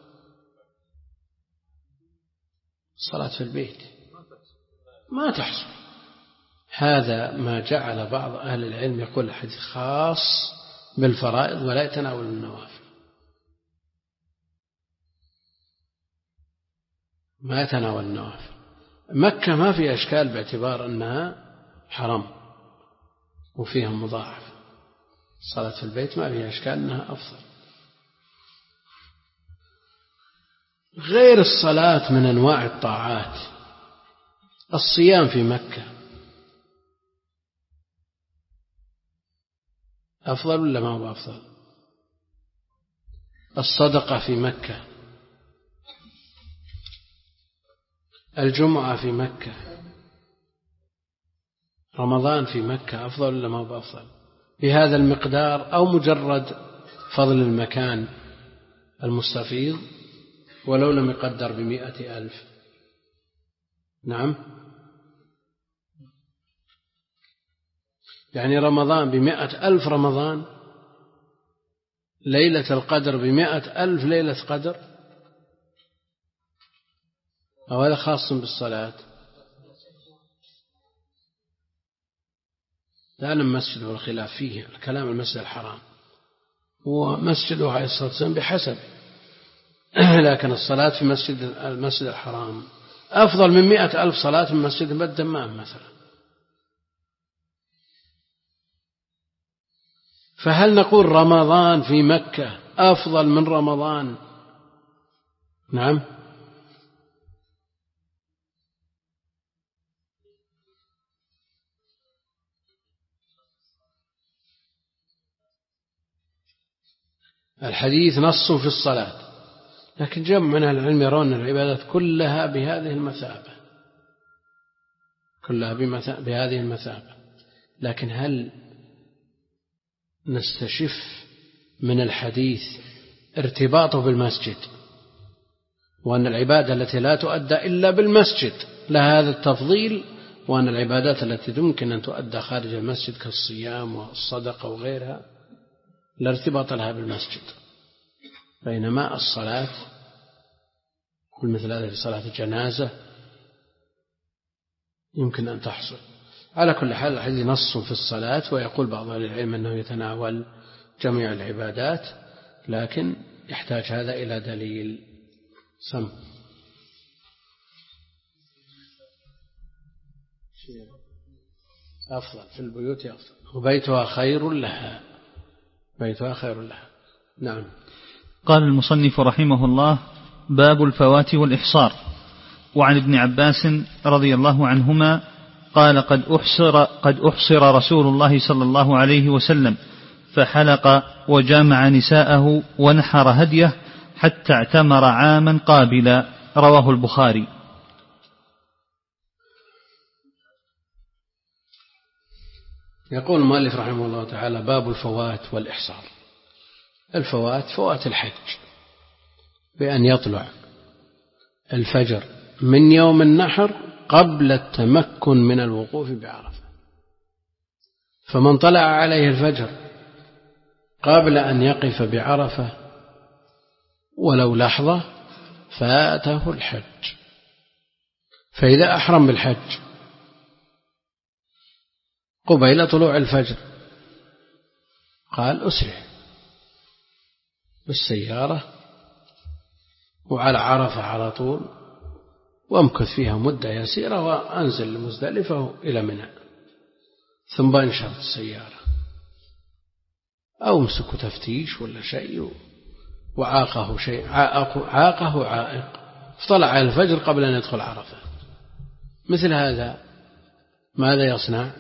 صلاة في البيت ما تحصل. هذا ما جعل بعض أهل العلم يقول الحديث خاص بالفرائض ولا يتناول النوافل، ما يتناول النوافل. مكة ما في أشكال باعتبار أنها حرم وفيها مضاعف، صلاة في البيت ما فيها أشكال أنها أفضل. غير الصلاة من أنواع الطاعات، الصيام في مكة أفضل ولا ما هو أفضل؟ الصدقة في مكة، الجمعة في مكة، رمضان في مكة أفضل ولا ما هو أفضل؟ بهذا المقدار أو مجرد فضل المكان المستفيض ولو لم يقدر بمئة ألف؟ نعم، يعني رمضان بمئة ألف رمضان، ليلة القدر بمئة ألف ليلة قدر، أو هذا خاص بالصلاة؟ لا المسجد والخلاف فيه الكلام المسجد الحرام ومسجده عليه الصلاة والسلام بحسب، لكن الصلاة في مسجد المسجد الحرام أفضل من مئة ألف صلاة من مسجد الدمام مثلا. فهل نقول رمضان في مكة أفضل من رمضان؟ نعم. الحديث نص في الصلاة، لكن جمع من العلم يرون العبادات كلها بهذه المثابة، كلها بهذه المثابة. لكن هل نستشف من الحديث ارتباطه بالمسجد، وأن العبادة التي لا تؤدى إلا بالمسجد لها هذا التفضيل، وأن العبادات التي يمكن أن تؤدى خارج المسجد كالصيام والصدقة وغيرها لا ارتباط لها بالمسجد، بينما الصلاة كل مثل هذا في صلاة الجنازة يمكن أن تحصل. على كل حال الحديث نص في الصلاة، ويقول بعض أهل العلم أنه يتناول جميع العبادات، لكن يحتاج هذا إلى دليل. سم أفضل في البيوت أفضل، وبيتها خير لها، بيتها خير لها. نعم. قال المصنف رحمه الله: باب الفوات والإحصار. وعن ابن عباس رضي الله عنهما قال: قد أحصر, قد أحصر رسول الله صلى الله عليه وسلم فحلق وجامع نساءه ونحر هديه حتى اعتمر عاما قابلا. رواه البخاري. يقول المؤلف رحمه الله تعالى: باب الفوات والإحصار. الفوات فوات الحج بأن يطلع الفجر من يوم النحر قبل التمكن من الوقوف بعرفة، فمن طلع عليه الفجر قبل أن يقف بعرفة ولو لحظة فاته الحج. فإذا أحرم بالحج قبيل طلوع الفجر قال: أسرع بالسيارة وعلى عرفة على طول، وامكث فيها مدة يسيرة وأنزل لمزدلفة إلى منى، ثم بنشرت السيارة أو امسك تفتيش ولا شيء وعاقه شيء عاقه, عاقه عائق فطلع على الفجر قبل أن يدخل عرفة. مثل هذا ماذا يصنع؟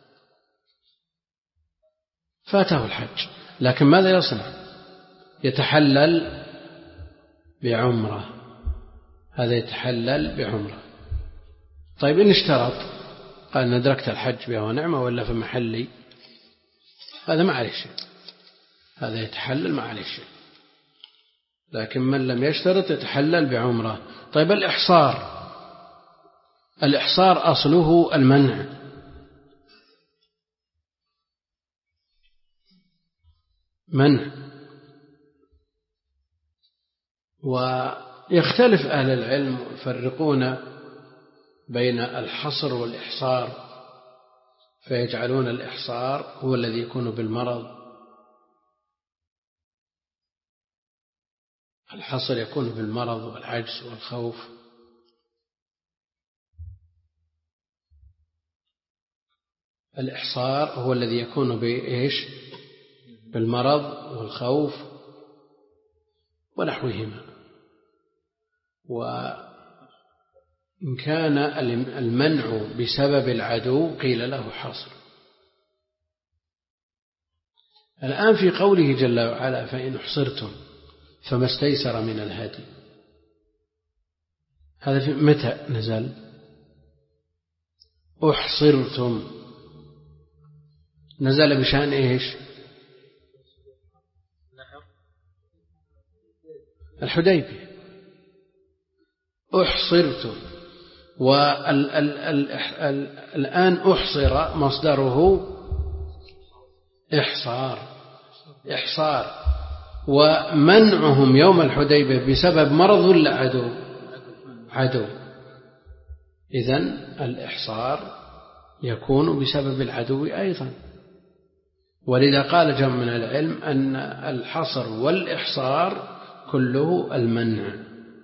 فاته الحج، لكن ماذا يصنع؟ يتحلل بعمرة، هذا يتحلل بعمرة. طيب إن اشترط قال: ندركت الحج بها ونعمة ولا في محلي، هذا ما عليه شيء، هذا يتحلل ما عليه شيء. لكن من لم يشترط يتحلل بعمرة. طيب الإحصار، الإحصار أصله المنع، منع. ويختلف أهل العلم يفرقون بين الحصر والإحصار، فيجعلون الإحصار هو الذي يكون بالمرض، الحصر يكون بالمرض والعجز والخوف، الإحصار هو الذي يكون بإيش؟ بالمرض والخوف ونحوهما. وإن كان المنع بسبب العدو قيل له حصر. الآن في قوله جل وعلا: فإن أحصرتم فما استيسر من الهدي، هذا في متى نزل؟ أحصرتم نزل بشأن إيش؟ الحديبية. أحصرتم، والآن أحصر مصدره إحصار، إحصار. ومنعهم يوم الحديبية بسبب مرض ولا عدو؟ عدو. إذن الإحصار يكون بسبب العدو أيضا، ولذا قال جمع من العلم أن الحصر والإحصار كله المنع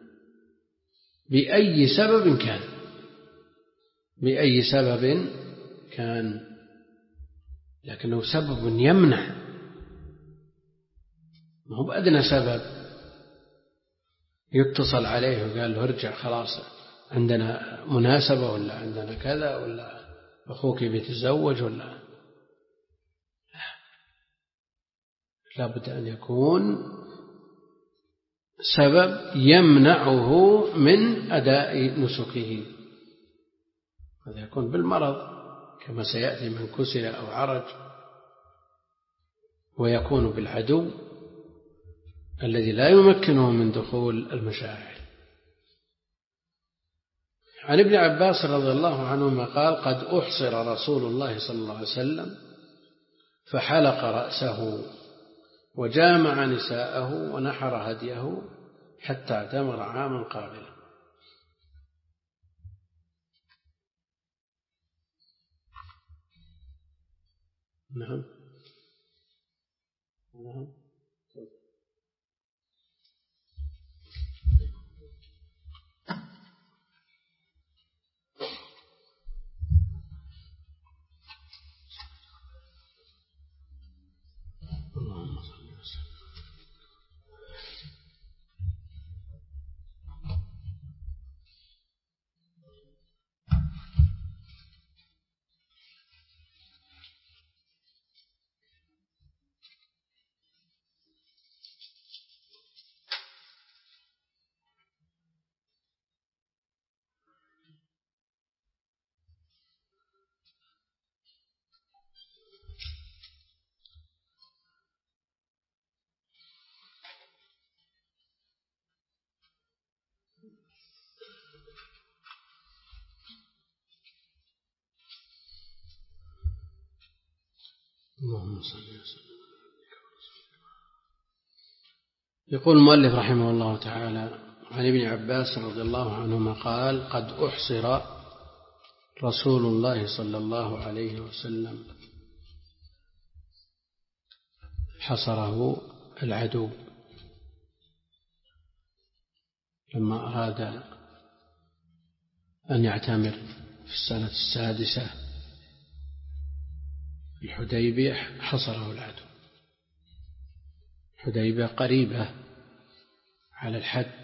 بأي سبب كان، بأي سبب كان، لكنه سبب يمنع، ما هو بأدنى سبب يتصل عليه وقال له ارجع خلاص عندنا مناسبة ولا عندنا كذا ولا أخوك بيتزوج ولا، لا بد أن يكون سبب يمنعه من أداء نسكه. هذا يكون بالمرض كما سيأتي من كسر أو عرج، ويكون بالعدو الذي لا يمكنه من دخول المشاعر. عن ابن عباس رضي الله عنهما قال قد أحصر رسول الله صلى الله عليه وسلم فحلق رأسه وجامع نساءه ونحر هديه حتى اعتمر عاما قابلا. نعم نعم اللهم صل وسلم. اللهم صل وسلم. يقول المؤلف رحمه الله تعالى عن ابن عباس رضي الله عنهما قال قد أحصر رسول الله صلى الله عليه وسلم، حصره العدو لما أراد أن يعتمر في السنة السادسة الحديبية، حصره العدو. الحديبية قريبة على الحد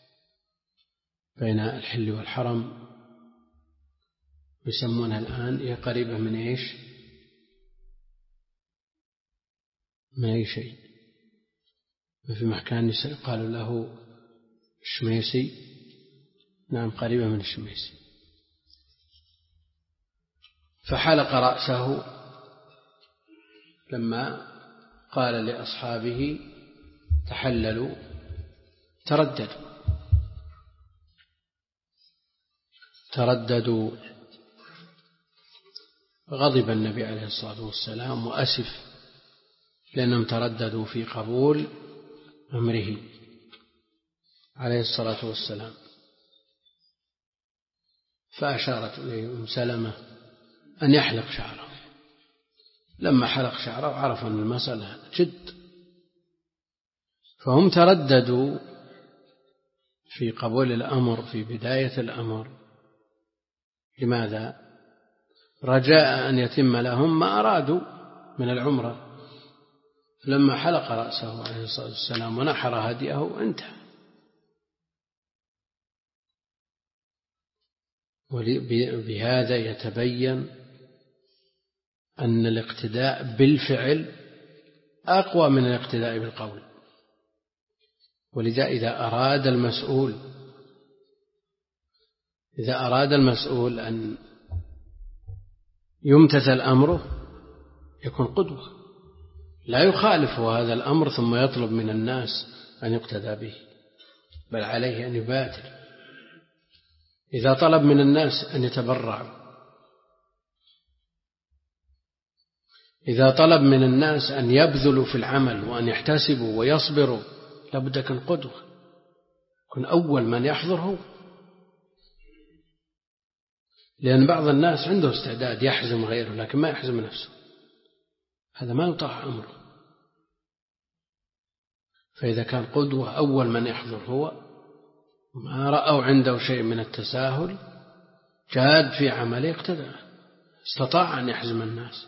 بين الحل والحرم، يسمونها الآن هي قريبة من إيش؟ من أي شيء؟ في مكان قالوا له الشميسي. نعم قريبة من الشميسي. فحلق رأسه لما قال لأصحابه تحللوا ترددوا ترددوا غضب النبي عليه الصلاة والسلام وأسف لأنهم ترددوا في قبول أمره عليه الصلاة والسلام. فأشارت إليه أم سلمة أن يحلق شعره. لما حلق شعره عرف أن المسألة جد، فهم ترددوا في قبول الأمر في بداية الأمر. لماذا؟ رجاء أن يتم لهم ما أرادوا من العمرة. لما حلق رأسه عليه الصلاة والسلام ونحر هديه انتهى. وبهذا يتبين أن الاقتداء بالفعل أقوى من الاقتداء بالقول. ولذا إذا أراد المسؤول إذا أراد المسؤول أن يمتثل أمره يكون قدوة، لا يخالف هذا الأمر ثم يطلب من الناس أن يقتدى به، بل عليه أن يبادر. إذا طلب من الناس أن يتبرعوا، إذا طلب من الناس أن يبذلوا في العمل وأن يحتسبوا ويصبروا، لابد يكون قدوة، يكون أول من يحضر هو. لأن بعض الناس عنده استعداد يحزم غيره لكن ما يحزم نفسه. هذا ما يطاع أمره. فإذا كان قدوة أول من يحضر هو، ما رأوا عنده شيء من التساهل، جاد في عمله، اقتدى، استطاع أن يحزم الناس.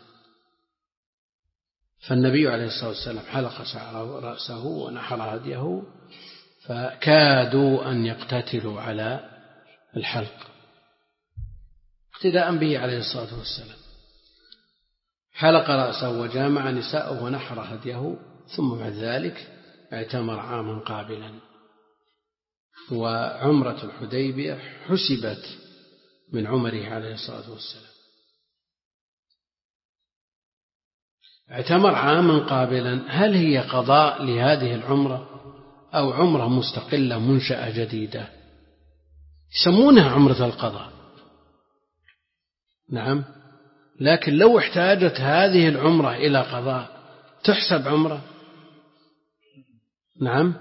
فالنبي عليه الصلاة والسلام حلق شعر رأسه ونحر هديه، فكادوا أن يقتتلوا على الحلق اقتداء به عليه الصلاة والسلام. حلق رأسه وجامع نساءه ونحر هديه، ثم بعد ذلك اعتمر عاما قابلا. وعمرة الحديبية حسبت من عمره عليه الصلاة والسلام. اعتمر عاما قابلا، هل هي قضاء لهذه العمرة أو عمرة مستقلة منشأة جديدة؟ يسمونها عمرة القضاء، نعم، لكن لو احتاجت هذه العمرة إلى قضاء تحسب عمرة؟ نعم.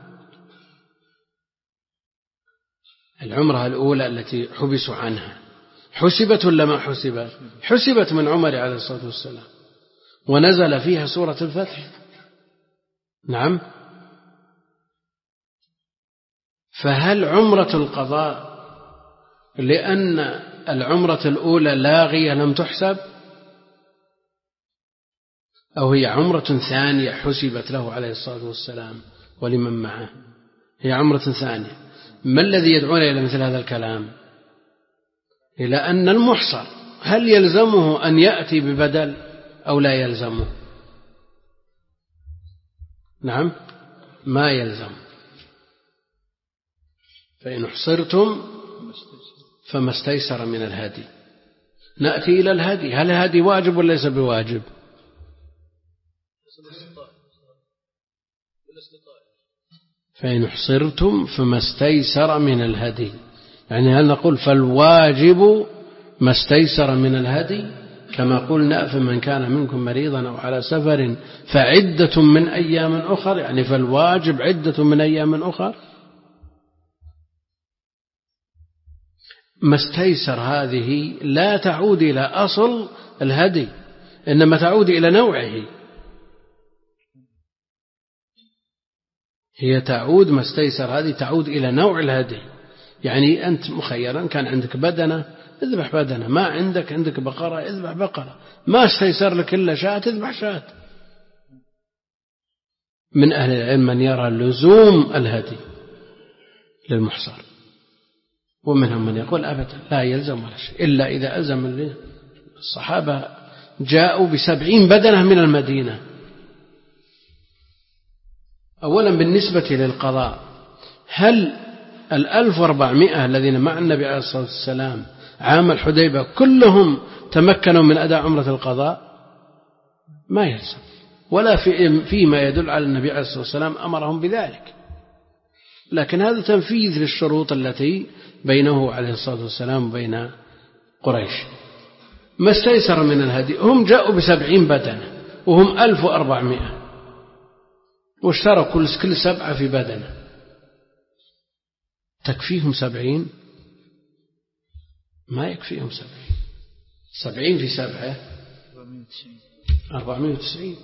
العمرة الأولى التي حبسوا عنها حسبت ولا ما حسبت؟ حسبت من عمر عليه الصلاة والسلام، ونزل فيها سورة الفتح. نعم. فهل عمرة القضاء لأن العمرة الأولى لاغية لم تحسب، أو هي عمرة ثانية حسبت له عليه الصلاة والسلام ولمن معه؟ هي عمرة ثانية. ما الذي يدعون إلى مثل هذا الكلام؟ إلى أن المحصر هل يلزمه أن يأتي ببدل أو لا يلزمه؟ نعم، ما يلزم. فإن حصرتم فما استيسر من الهدي. نأتي إلى الهدي، هل الهدي واجب ولا ليس بواجب؟ فإن حصرتم فما استيسر من الهدي، يعني هل نقول فالواجب ما استيسر من الهدي، كما قلنا فمن كان منكم مريضا أو على سفر فعدة من أيام أخر، يعني فالواجب عدة من أيام أخر؟ ما استيسر هذه لا تعود إلى أصل الهدي، إنما تعود إلى نوعه. هي تعود ما استيسر هذه تعود إلى نوع الهدي. يعني أنت مخيرا، كان عندك بدنة اذبح بدنة، ما عندك عندك بقرة اذبح بقرة، ما استيسر لك إلا شاة اذبح شاة. من أهل العلم من يرى لزوم الهدي للمحصر، ومنهم من يقول أبدا لا يلزم ولا شيء، إلا إذا ألزم. الصحابة جاءوا بسبعين بدنة من المدينة. أولا بالنسبة للقضاء، هل الألف واربعمائة الذين مع النبي عليه الصلاة والسلام عام الحديبية كلهم تمكنوا من أداء عمرة القضاء؟ ما يلزم، ولا في فيما يدل على النبي عليه الصلاة والسلام أمرهم بذلك، لكن هذا تنفيذ للشروط التي بينه عليه الصلاة والسلام وبين قريش. ما استيسر من الهدي، هم جاءوا بسبعين بدنة وهم ألف وأربعمائة، واشتروا كل كل سبعة في بدنة، تكفيهم سبعين؟ ما يكفيهم سبعين. سبعين في سبعة أربعمائة وتسعين،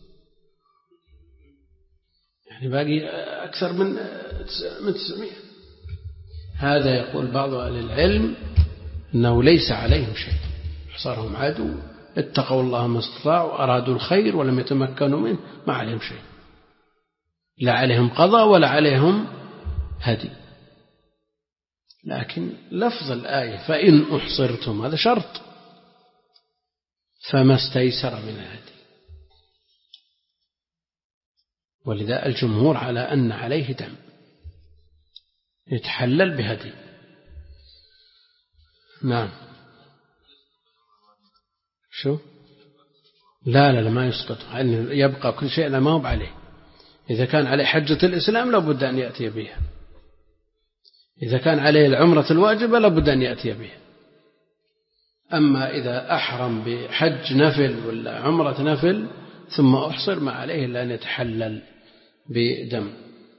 يعني باقي أكثر من من تسعمائة. هذا يقول بعض أهل العلم أنه ليس عليهم شيء، حصرهم عدو، اتقوا الله ما استطاعوا، أرادوا الخير ولم يتمكنوا منه، ما عليهم شيء، لا عليهم قضاء ولا عليهم هدي. لكن لفظ الآية فإن أحصرتم هذا شرط، فما استيسر من الهدي، ولذا الجمهور على أن عليه دم يتحلل بهدي. نعم. شو؟ لا لا لا ما يسقط، يبقى كل شيء ما هو عليه. إذا كان عليه حجة الإسلام لابد أن يأتي بها، إذا كان عليه العمرة الواجبة لابد أن يأتي بها. أما إذا أحرم بحج نفل ولا عمرة نفل ثم أحصر، ما عليه إلا أن يتحلل بدم.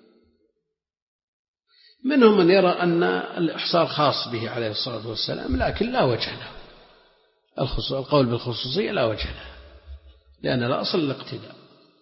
منهم من يرى أن الإحصار خاص به عليه الصلاة والسلام، لكن لا وجه له، القول بالخصوصية لا وجه له، لأن الأصل الاقتداء.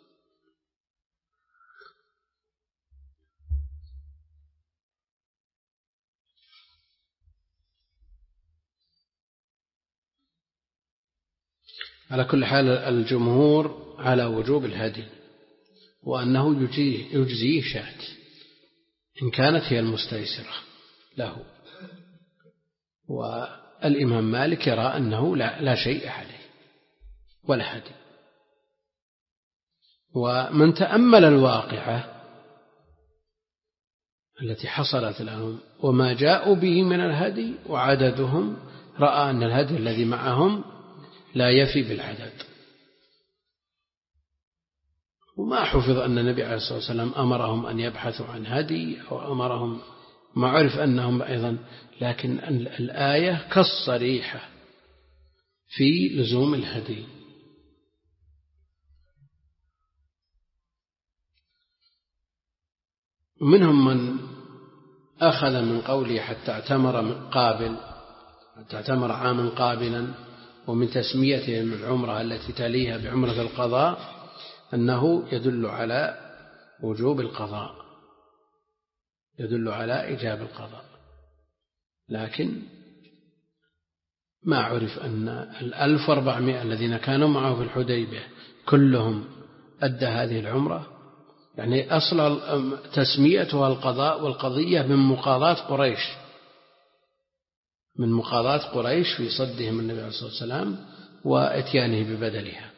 على كل حال الجمهور على وجوب الهدي وأنه يجزيه شاة إن كانت هي المستيسرة له، والإمام مالك يرى أنه لا, لا شيء عليه ولا هدي. ومن تأمل الواقعة التي حصلت لهم وما جاءوا به من الهدي وعددهم رأى أن الهدي الذي معهم لا يفي بالعدد. وما حفظ أن النبي عليه الصلاة والسلام أمرهم أن يبحثوا عن هدي أو أمرهم، ما عرف أنهم أيضا، لكن الآية كالصريحة في لزوم الهدي. ومنهم من أخذ من قوله حتى اعتمر قابل حتى اعتمر عاما قابلا، ومن تسميتهم العمرة التي تليها بعمرة القضاء أنه يدل على وجوب القضاء، يدل على إيجاب القضاء. لكن ما عرف أن الألف وأربعمائة الذين كانوا معه في الحديبية كلهم أدى هذه العمرة. يعني أصل تسميتها القضاء والقضية من مقاضاة قريش، من مقاضاة قريش في صدهم النبي عليه الصلاة والسلام وإتيانه ببدلها،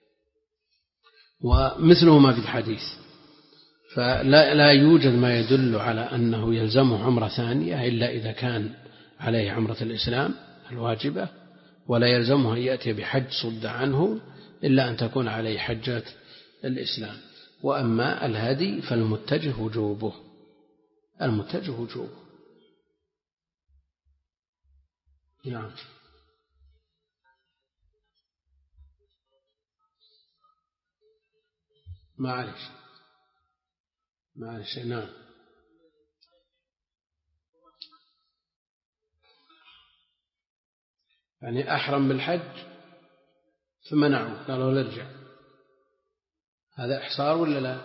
ومثله ما في الحديث. فلا لا يوجد ما يدل على أنه يلزمه عمرة ثانية إلا إذا كان عليه عمرة الإسلام الواجبة، ولا يلزمه أن يأتي بحج صد عنه إلا أن تكون عليه حجة الإسلام. وأما الهدي فالمتجه وجوبه، المتجه وجوبه. نعم. معلش معلش نعم. يعني أحرم بالحج فمنعوا قالوا نرجع، هذا إحصار ولا لا؟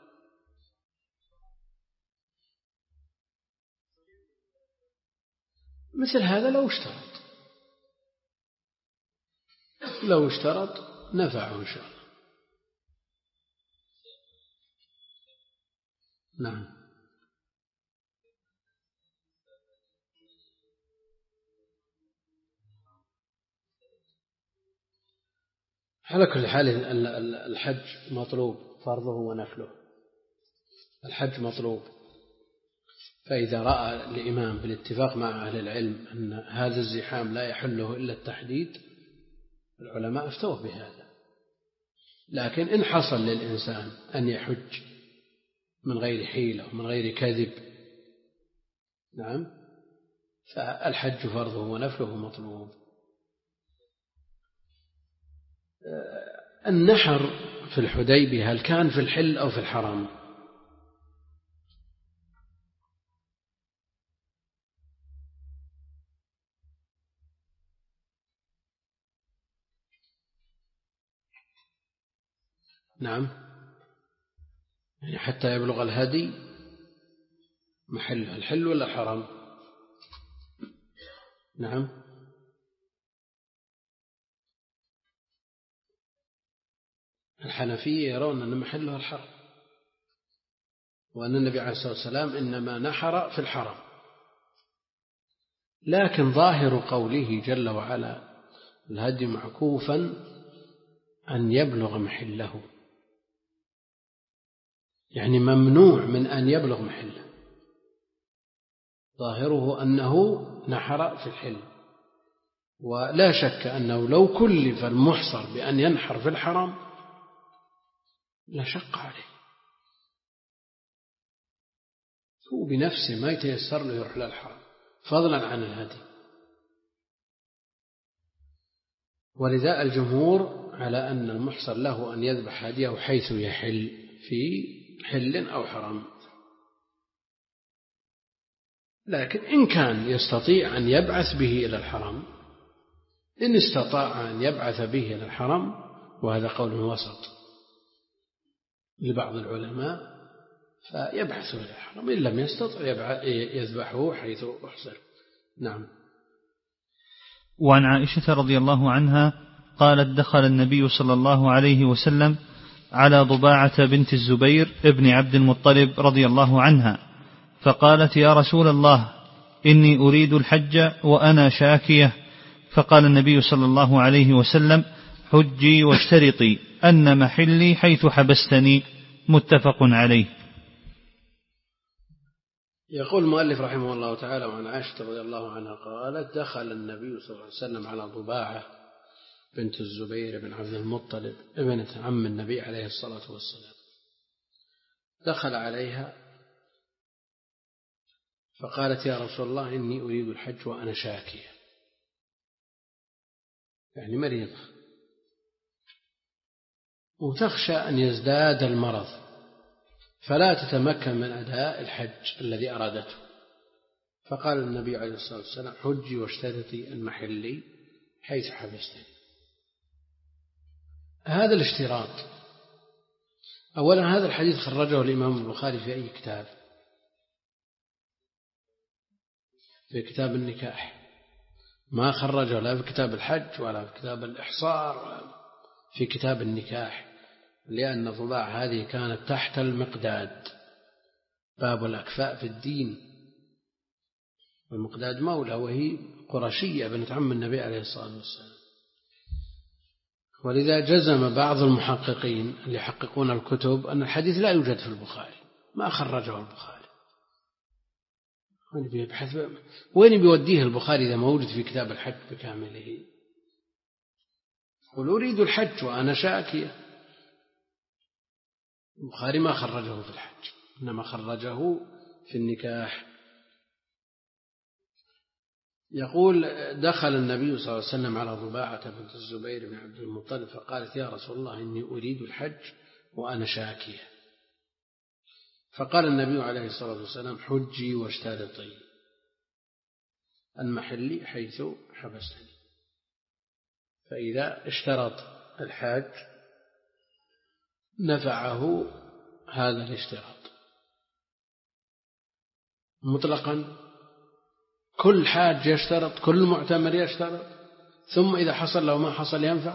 مثل هذا لو اشترط لو اشترط نفعه إن شاء الله. نعم. على كل حال الحج مطلوب فرضه ونفله. الحج مطلوب، فإذا رأى الإمام بالاتفاق مع أهل العلم أن هذا الزحام لا يحله إلا التحديد، العلماء افتوه بهذا. لكن إن حصل للإنسان أن يحج من غير حيلة ومن غير كذب، نعم، فالحج فرضه ونفله مطلوب. النحر في الحديبية هل كان في الحل أو في الحرم؟ نعم، يعني حتى يبلغ الهدي محله الحل ولا الحرم؟ نعم. الحنفية يرون أن محله الحرم، وأن النبي عليه الصلاة والسلام إنما نحر في الحرم. لكن ظاهر قوله جل وعلا الهدي معكوفا أن يبلغ محله، يعني ممنوع من أن يبلغ محله. ظاهره أنه نحر في الحل، ولا شك أنه لو كلف المحصر بأن ينحر في الحرم لشق عليه، هو بنفسه ما يتيسر له يروح للحرم فضلا عن الهدي. ولذا الجمهور على أن المحصر له أن يذبح هديه حيث يحل، في حل أو حرم. لكن إن كان يستطيع أن يبعث به إلى الحرم، إن استطاع أن يبعث به إلى الحرم وهذا قول وسط لبعض العلماء، فيبعث الإحرام، إن لم يستطع يذبحه حيث أحسن. نعم. وعن عائشة رضي الله عنها قالت دخل النبي صلى الله عليه وسلم على ضباعة بنت الزبير ابن عبد المطلب رضي الله عنها فقالت يا رسول الله إني أريد الحج وأنا شاكية، فقال النبي صلى الله عليه وسلم حجي واشترطي أن محلي حيث حبستني، متفق عليه. يقول المؤلف رحمه الله تعالى وعن عائشة رضي الله عنها قالت دخل النبي صلى الله عليه وسلم على ضباعة بنت الزبير بن عبد المطلب ابنة عم النبي عليه الصلاة والسلام، دخل عليها فقالت يا رسول الله إني أريد الحج وأنا شاكية، يعني مريضة وتخشى أن يزداد المرض فلا تتمكن من أداء الحج الذي أرادته، فقال النبي عليه الصلاة والسلام حجي واشترطي المحلي حيث حبستني. هذا الاشتراط، أولا هذا الحديث خرجه الإمام البخاري في أي كتاب؟ في كتاب النكاح، ما خرجه لا في كتاب الحج ولا في كتاب الإحصار ولا في كتاب النكاح، لأن الضباع هذه كانت تحت المقداد، باب الأكفاء في الدين، والمقداد مولى وهي قرشية بنت عم النبي عليه الصلاة والسلام. ولذا جزم بعض المحققين اللي يحققون الكتب أن الحديث لا يوجد في البخاري، ما خرجه البخاري. وين بيبحث وين بيوديه البخاري إذا موجود في كتاب الحج بكامله؟ قل أريد الحج وأنا شاكية. البخاري ما خرجه في الحج، إنما خرجه في النكاح. يقول دخل النبي صلى الله عليه وسلم على ضباعة بنت الزبير بن عبد المطلب فقالت يا رسول الله إني أريد الحج وأنا شاكية، فقال النبي عليه الصلاة والسلام حجي واشترطي المحلي حيث حبستني. فإذا اشترط الحاج نفعه هذا الاشتراط مطلقا، كل حاج يشترط، كل معتمر يشترط، ثم إذا حصل لو ما حصل ينفع،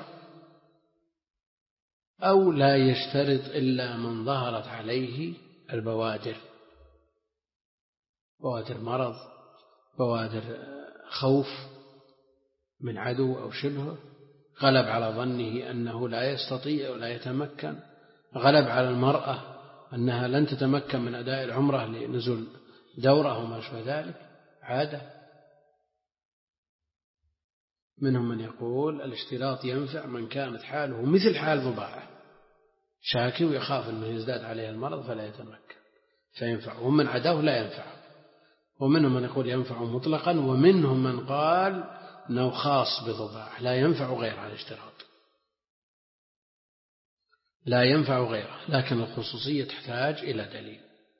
أو لا يشترط إلا من ظهرت عليه البوادر، بوادر مرض، بوادر خوف من عدو أو شبهه، غلب على ظنه أنه لا يستطيع ولا يتمكن، غلب على المرأة أنها لن تتمكن من أداء العمرة لنزول دورة وما شابه ذلك، عادة. منهم من يقول الاشتراط ينفع من كانت حاله مثل حال ضباعة، شاكي ويخاف أنه يزداد عليه المرض فلا يتمكن فينفع، ومن عداه لا ينفع. ومنهم من يقول ينفع مطلقا، ومنهم من قال أنه خاص بضباعة لا ينفع غير على الاشتراط، لا ينفع غيره، لكن الخصوصية تحتاج إلى دليل.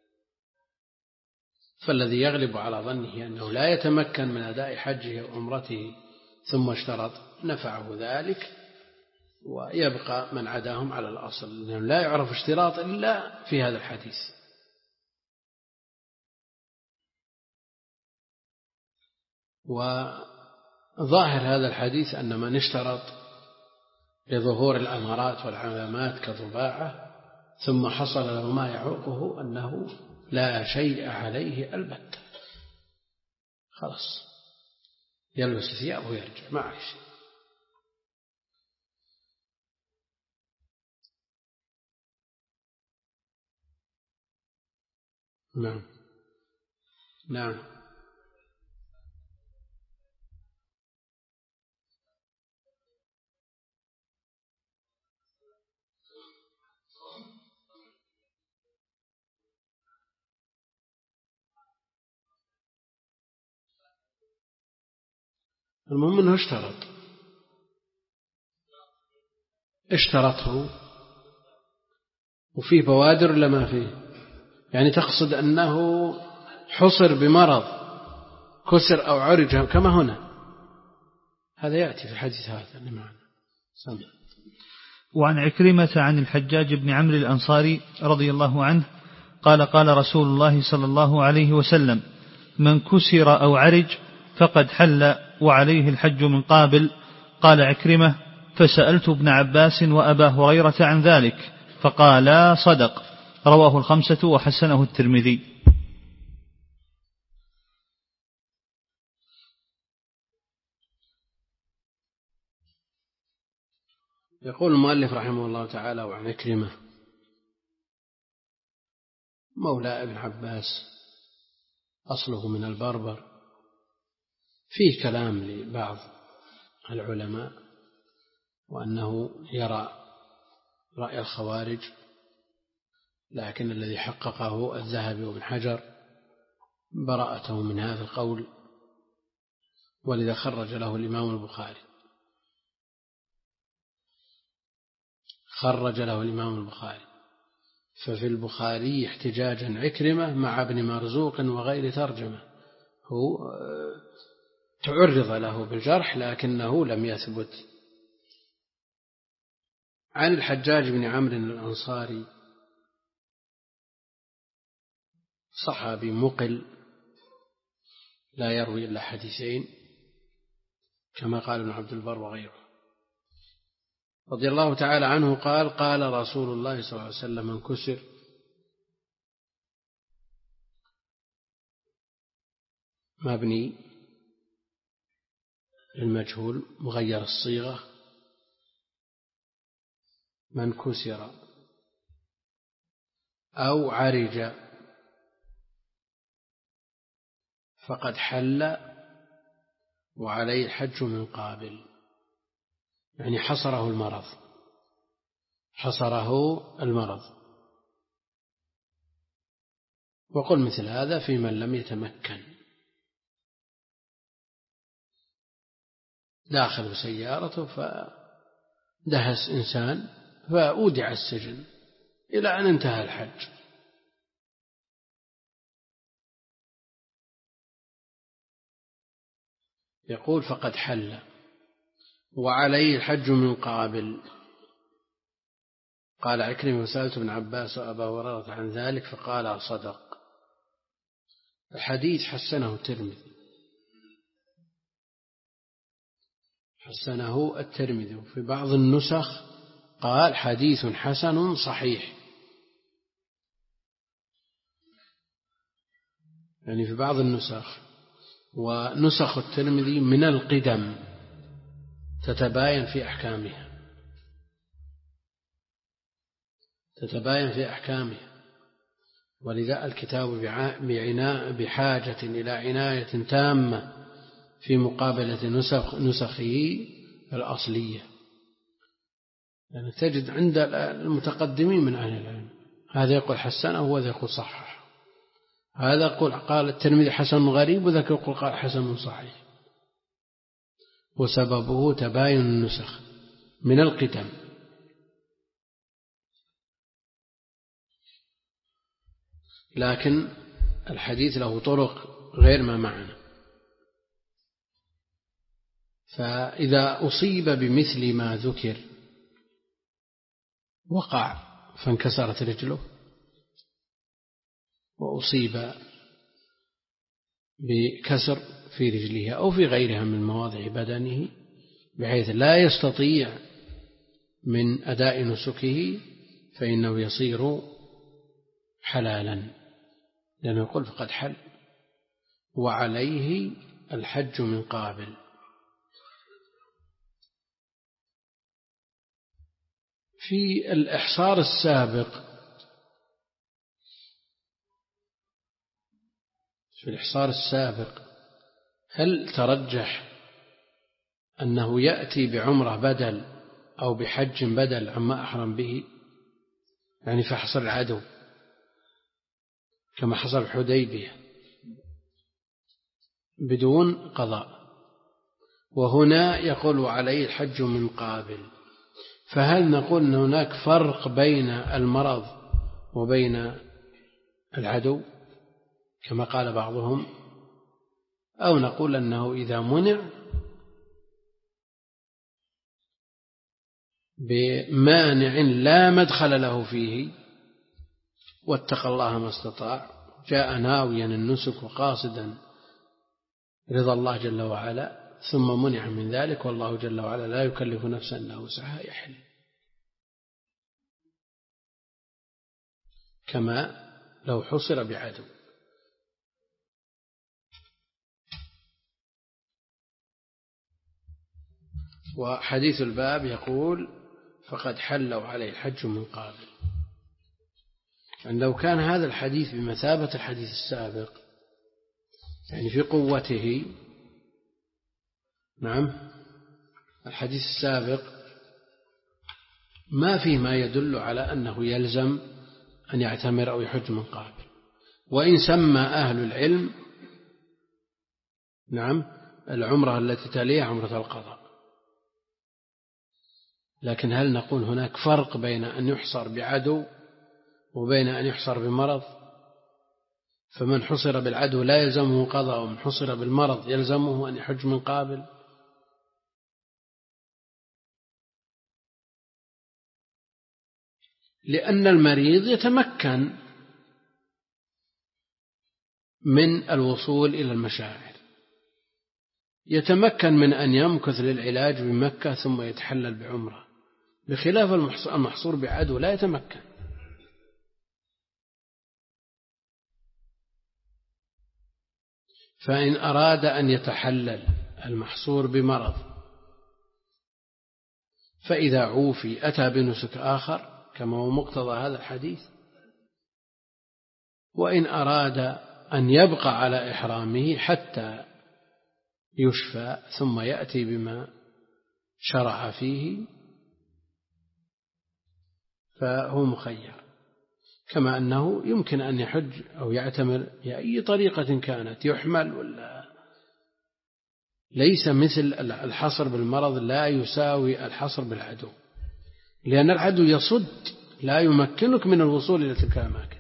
فالذي يغلب على ظنه أنه لا يتمكن من أداء حجه وعمرته ثم اشترط نفعه ذلك، ويبقى من عداهم على الأصل، لأنه لا يعرف اشتراط إلا في هذا الحديث. وظاهر هذا الحديث أن من اشترط لظهور الأمارات والعلامات كضباعة ثم حصل له ما يعوقه أنه لا شيء عليه البتة، خلاص يلبس ثيابه ويرجع ما عليه شيء. نعم نعم المهم أنه اشترط اشترطه وفيه بوادر ولا ما فيه؟ يعني تقصد أنه حصر بمرض كسر أو عرج كما هنا، هذا يأتي في الحديث هذا اللي معنا. وعن عكرمة عن الحجاج بن عمرو الأنصاري رضي الله عنه قال قال رسول الله صلى الله عليه وسلم: من كسر أو عرج فقد حل وعليه الحج من قابل. قال عكرمة: فسألت ابن عباس وأبا هريرة عن ذلك فقالا صدق. رواه الخمسة وحسنه الترمذي. يقول المؤلف رحمه الله تعالى: وعن عكرمة مولى ابن عباس أصله من البربر. فيه كلام لبعض العلماء وأنه يرى رأي الخوارج، لكن الذي حققه الذهبي وابن حجر براءته من هذا القول، ولذا خرج له الإمام البخاري خرج له الإمام البخاري ففي البخاري احتجاجا عكرمة مع ابن مرزوق وغير ترجمة. هو تعرض له بالجرح لكنه لم يثبت. عن الحجاج بن عمرو الأنصاري صحابي مقل لا يروي إلا حديثين كما قال ابن عبد البر وغيره، رضي الله تعالى عنه قال: قال رسول الله صلى الله عليه وسلم: من كسر مبني للمجهول مغير الصيغة، من كسر أو عرج فقد حل وعليه الحج من قابل، يعني حصره المرض حصره المرض وقل مثل هذا في من لم يتمكن، داخل بسيارته فدهس إنسان فأودع السجن إلى أن انتهى الحج. يقول: فقد حل وعليه الحج من قابل. قال عكرمة: وسألت ابن عباس وأبا هريرة عن ذلك فقال صدق. الحديث حسنه الترمذي حسنه الترمذي في بعض النسخ قال حديث حسن صحيح، يعني في بعض النسخ. ونسخ الترمذي من القدم تتباين في أحكامها تتباين في أحكامها ولذا الكتاب بعناء بحاجة إلى عناية تامة في مقابلة نسخ نسخه الأصلية، يعني تجد عند المتقدمين من أهل العلم هذا يقول حسنه وهذا يقول صحح، هذا يقول قال الترمذي حسن غريب وذاك يقول قال حسن صحيح، وسببه تباين النسخ من القدم. لكن الحديث له طرق غير ما معنا، فإذا أصيب بمثل ما ذكر وقع فانكسرت رجله وأصيب بكسر في رجلها أو في غيرها من مواضع بدنه بحيث لا يستطيع من أداء نسكه فإنه يصير حلالا، لأنه يقول فقد حل وعليه الحج من قابل. في الإحصار السابق في الإحصار السابق هل ترجح أنه يأتي بعمرة بدل أو بحج بدل عما أحرم به، يعني في حصر العدو كما حصل الحديبية بدون قضاء، وهنا يقول عليه الحج من قابل، فهل نقول أن هناك فرق بين المرض وبين العدو كما قال بعضهم، أو نقول أنه إذا منع بمانع لا مدخل له فيه واتقى الله ما استطاع، جاء ناويا النسك وقاصدا رضا الله جل وعلا ثم منع من ذلك، والله جل وعلا لا يكلف نفسا إلا وسعها، يحل. كما لو حصر بعدو. وحديث الباب يقول فقد حلوا عليه الحج من قابل. يعني لو كان هذا الحديث بمثابة الحديث السابق، يعني في قوته، نعم، الحديث السابق ما فيه ما يدل على أنه يلزم أن يعتمر أو يحج من قابل، وإن سمى أهل العلم، نعم، العمرة التي تليها عمرة القضاء. لكن هل نقول هناك فرق بين أن يحصر بعدو وبين أن يحصر بمرض؟ فمن حصر بالعدو لا يلزمه قضاء، ومن حصر بالمرض يلزمه أن يحج من قابل. لأن المريض يتمكن من الوصول إلى المشاعر، يتمكن من أن يمكث للعلاج بمكة ثم يتحلل بعمرة، بخلاف المحصور بعدو لا يتمكن. فإن أراد أن يتحلل المحصور بمرض فإذا عوفي أتى بنسك آخر كما هو مقتضى هذا الحديث، وإن أراد أن يبقى على إحرامه حتى يشفى ثم يأتي بما شرع فيه فهو مخير. كما أنه يمكن أن يحج أو يعتمر بأي طريقة كانت، يحمل ولا، ليس مثل الحصر بالمرض، لا يساوي الحصر بالعدو، لأن العدو يصد لا يمكنك من الوصول إلى تلك الأماكن،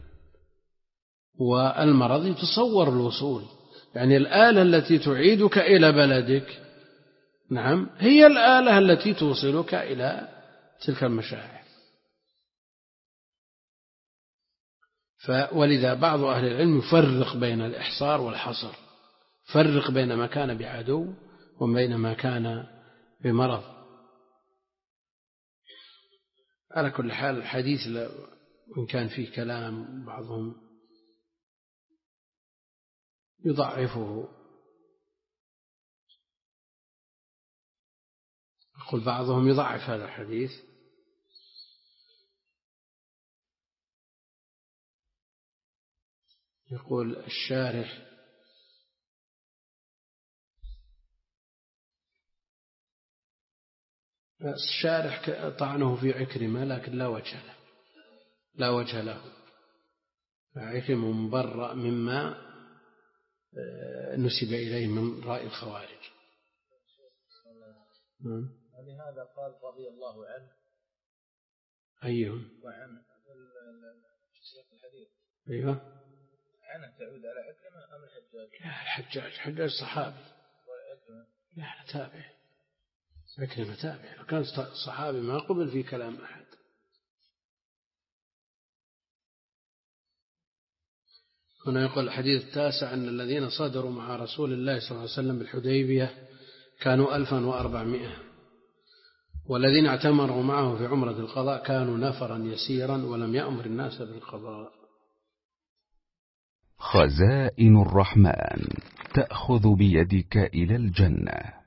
والمرض يتصور الوصول. يعني الآلة التي تعيدك إلى بلدك، نعم، هي الآلة التي توصلك إلى تلك المشاعر. ولذا بعض أهل العلم يفرق بين الإحصار والحصر، فرق بين ما كان بعدو وبين ما كان بمرض. على كل حال الحديث وإن كان فيه كلام بعضهم يضعفه، أقول بعضهم يضعف هذا الحديث، يقول الشارح الشارح طعنه في عكرمة لكن لا وجه له، لا وجه له. عكرمة مبرأ مما نسب إليه من رأي الخوارج. ولهذا قال رضي الله عنه. أيهم؟ وعن سياق الحديث. أيوه. عنه تعود على عكرمة أم الحجاج؟ لا، الحجاج، الحجاج صحابي. وعكرمة؟ لا، تابع. عكرمة تابع، لو كان صحابي ما قبل في كلام أحد. هنا يقول الحديث التاسع أن الذين صادروا مع رسول الله صلى الله عليه وسلم بالحديبية كانوا ألفا وأربعمائة، والذين اعتمروا معه في عمرة القضاء كانوا نفرا يسيرا ولم يأمر الناس بالقضاء. خزائن الرحمن تأخذ بيدك إلى الجنة.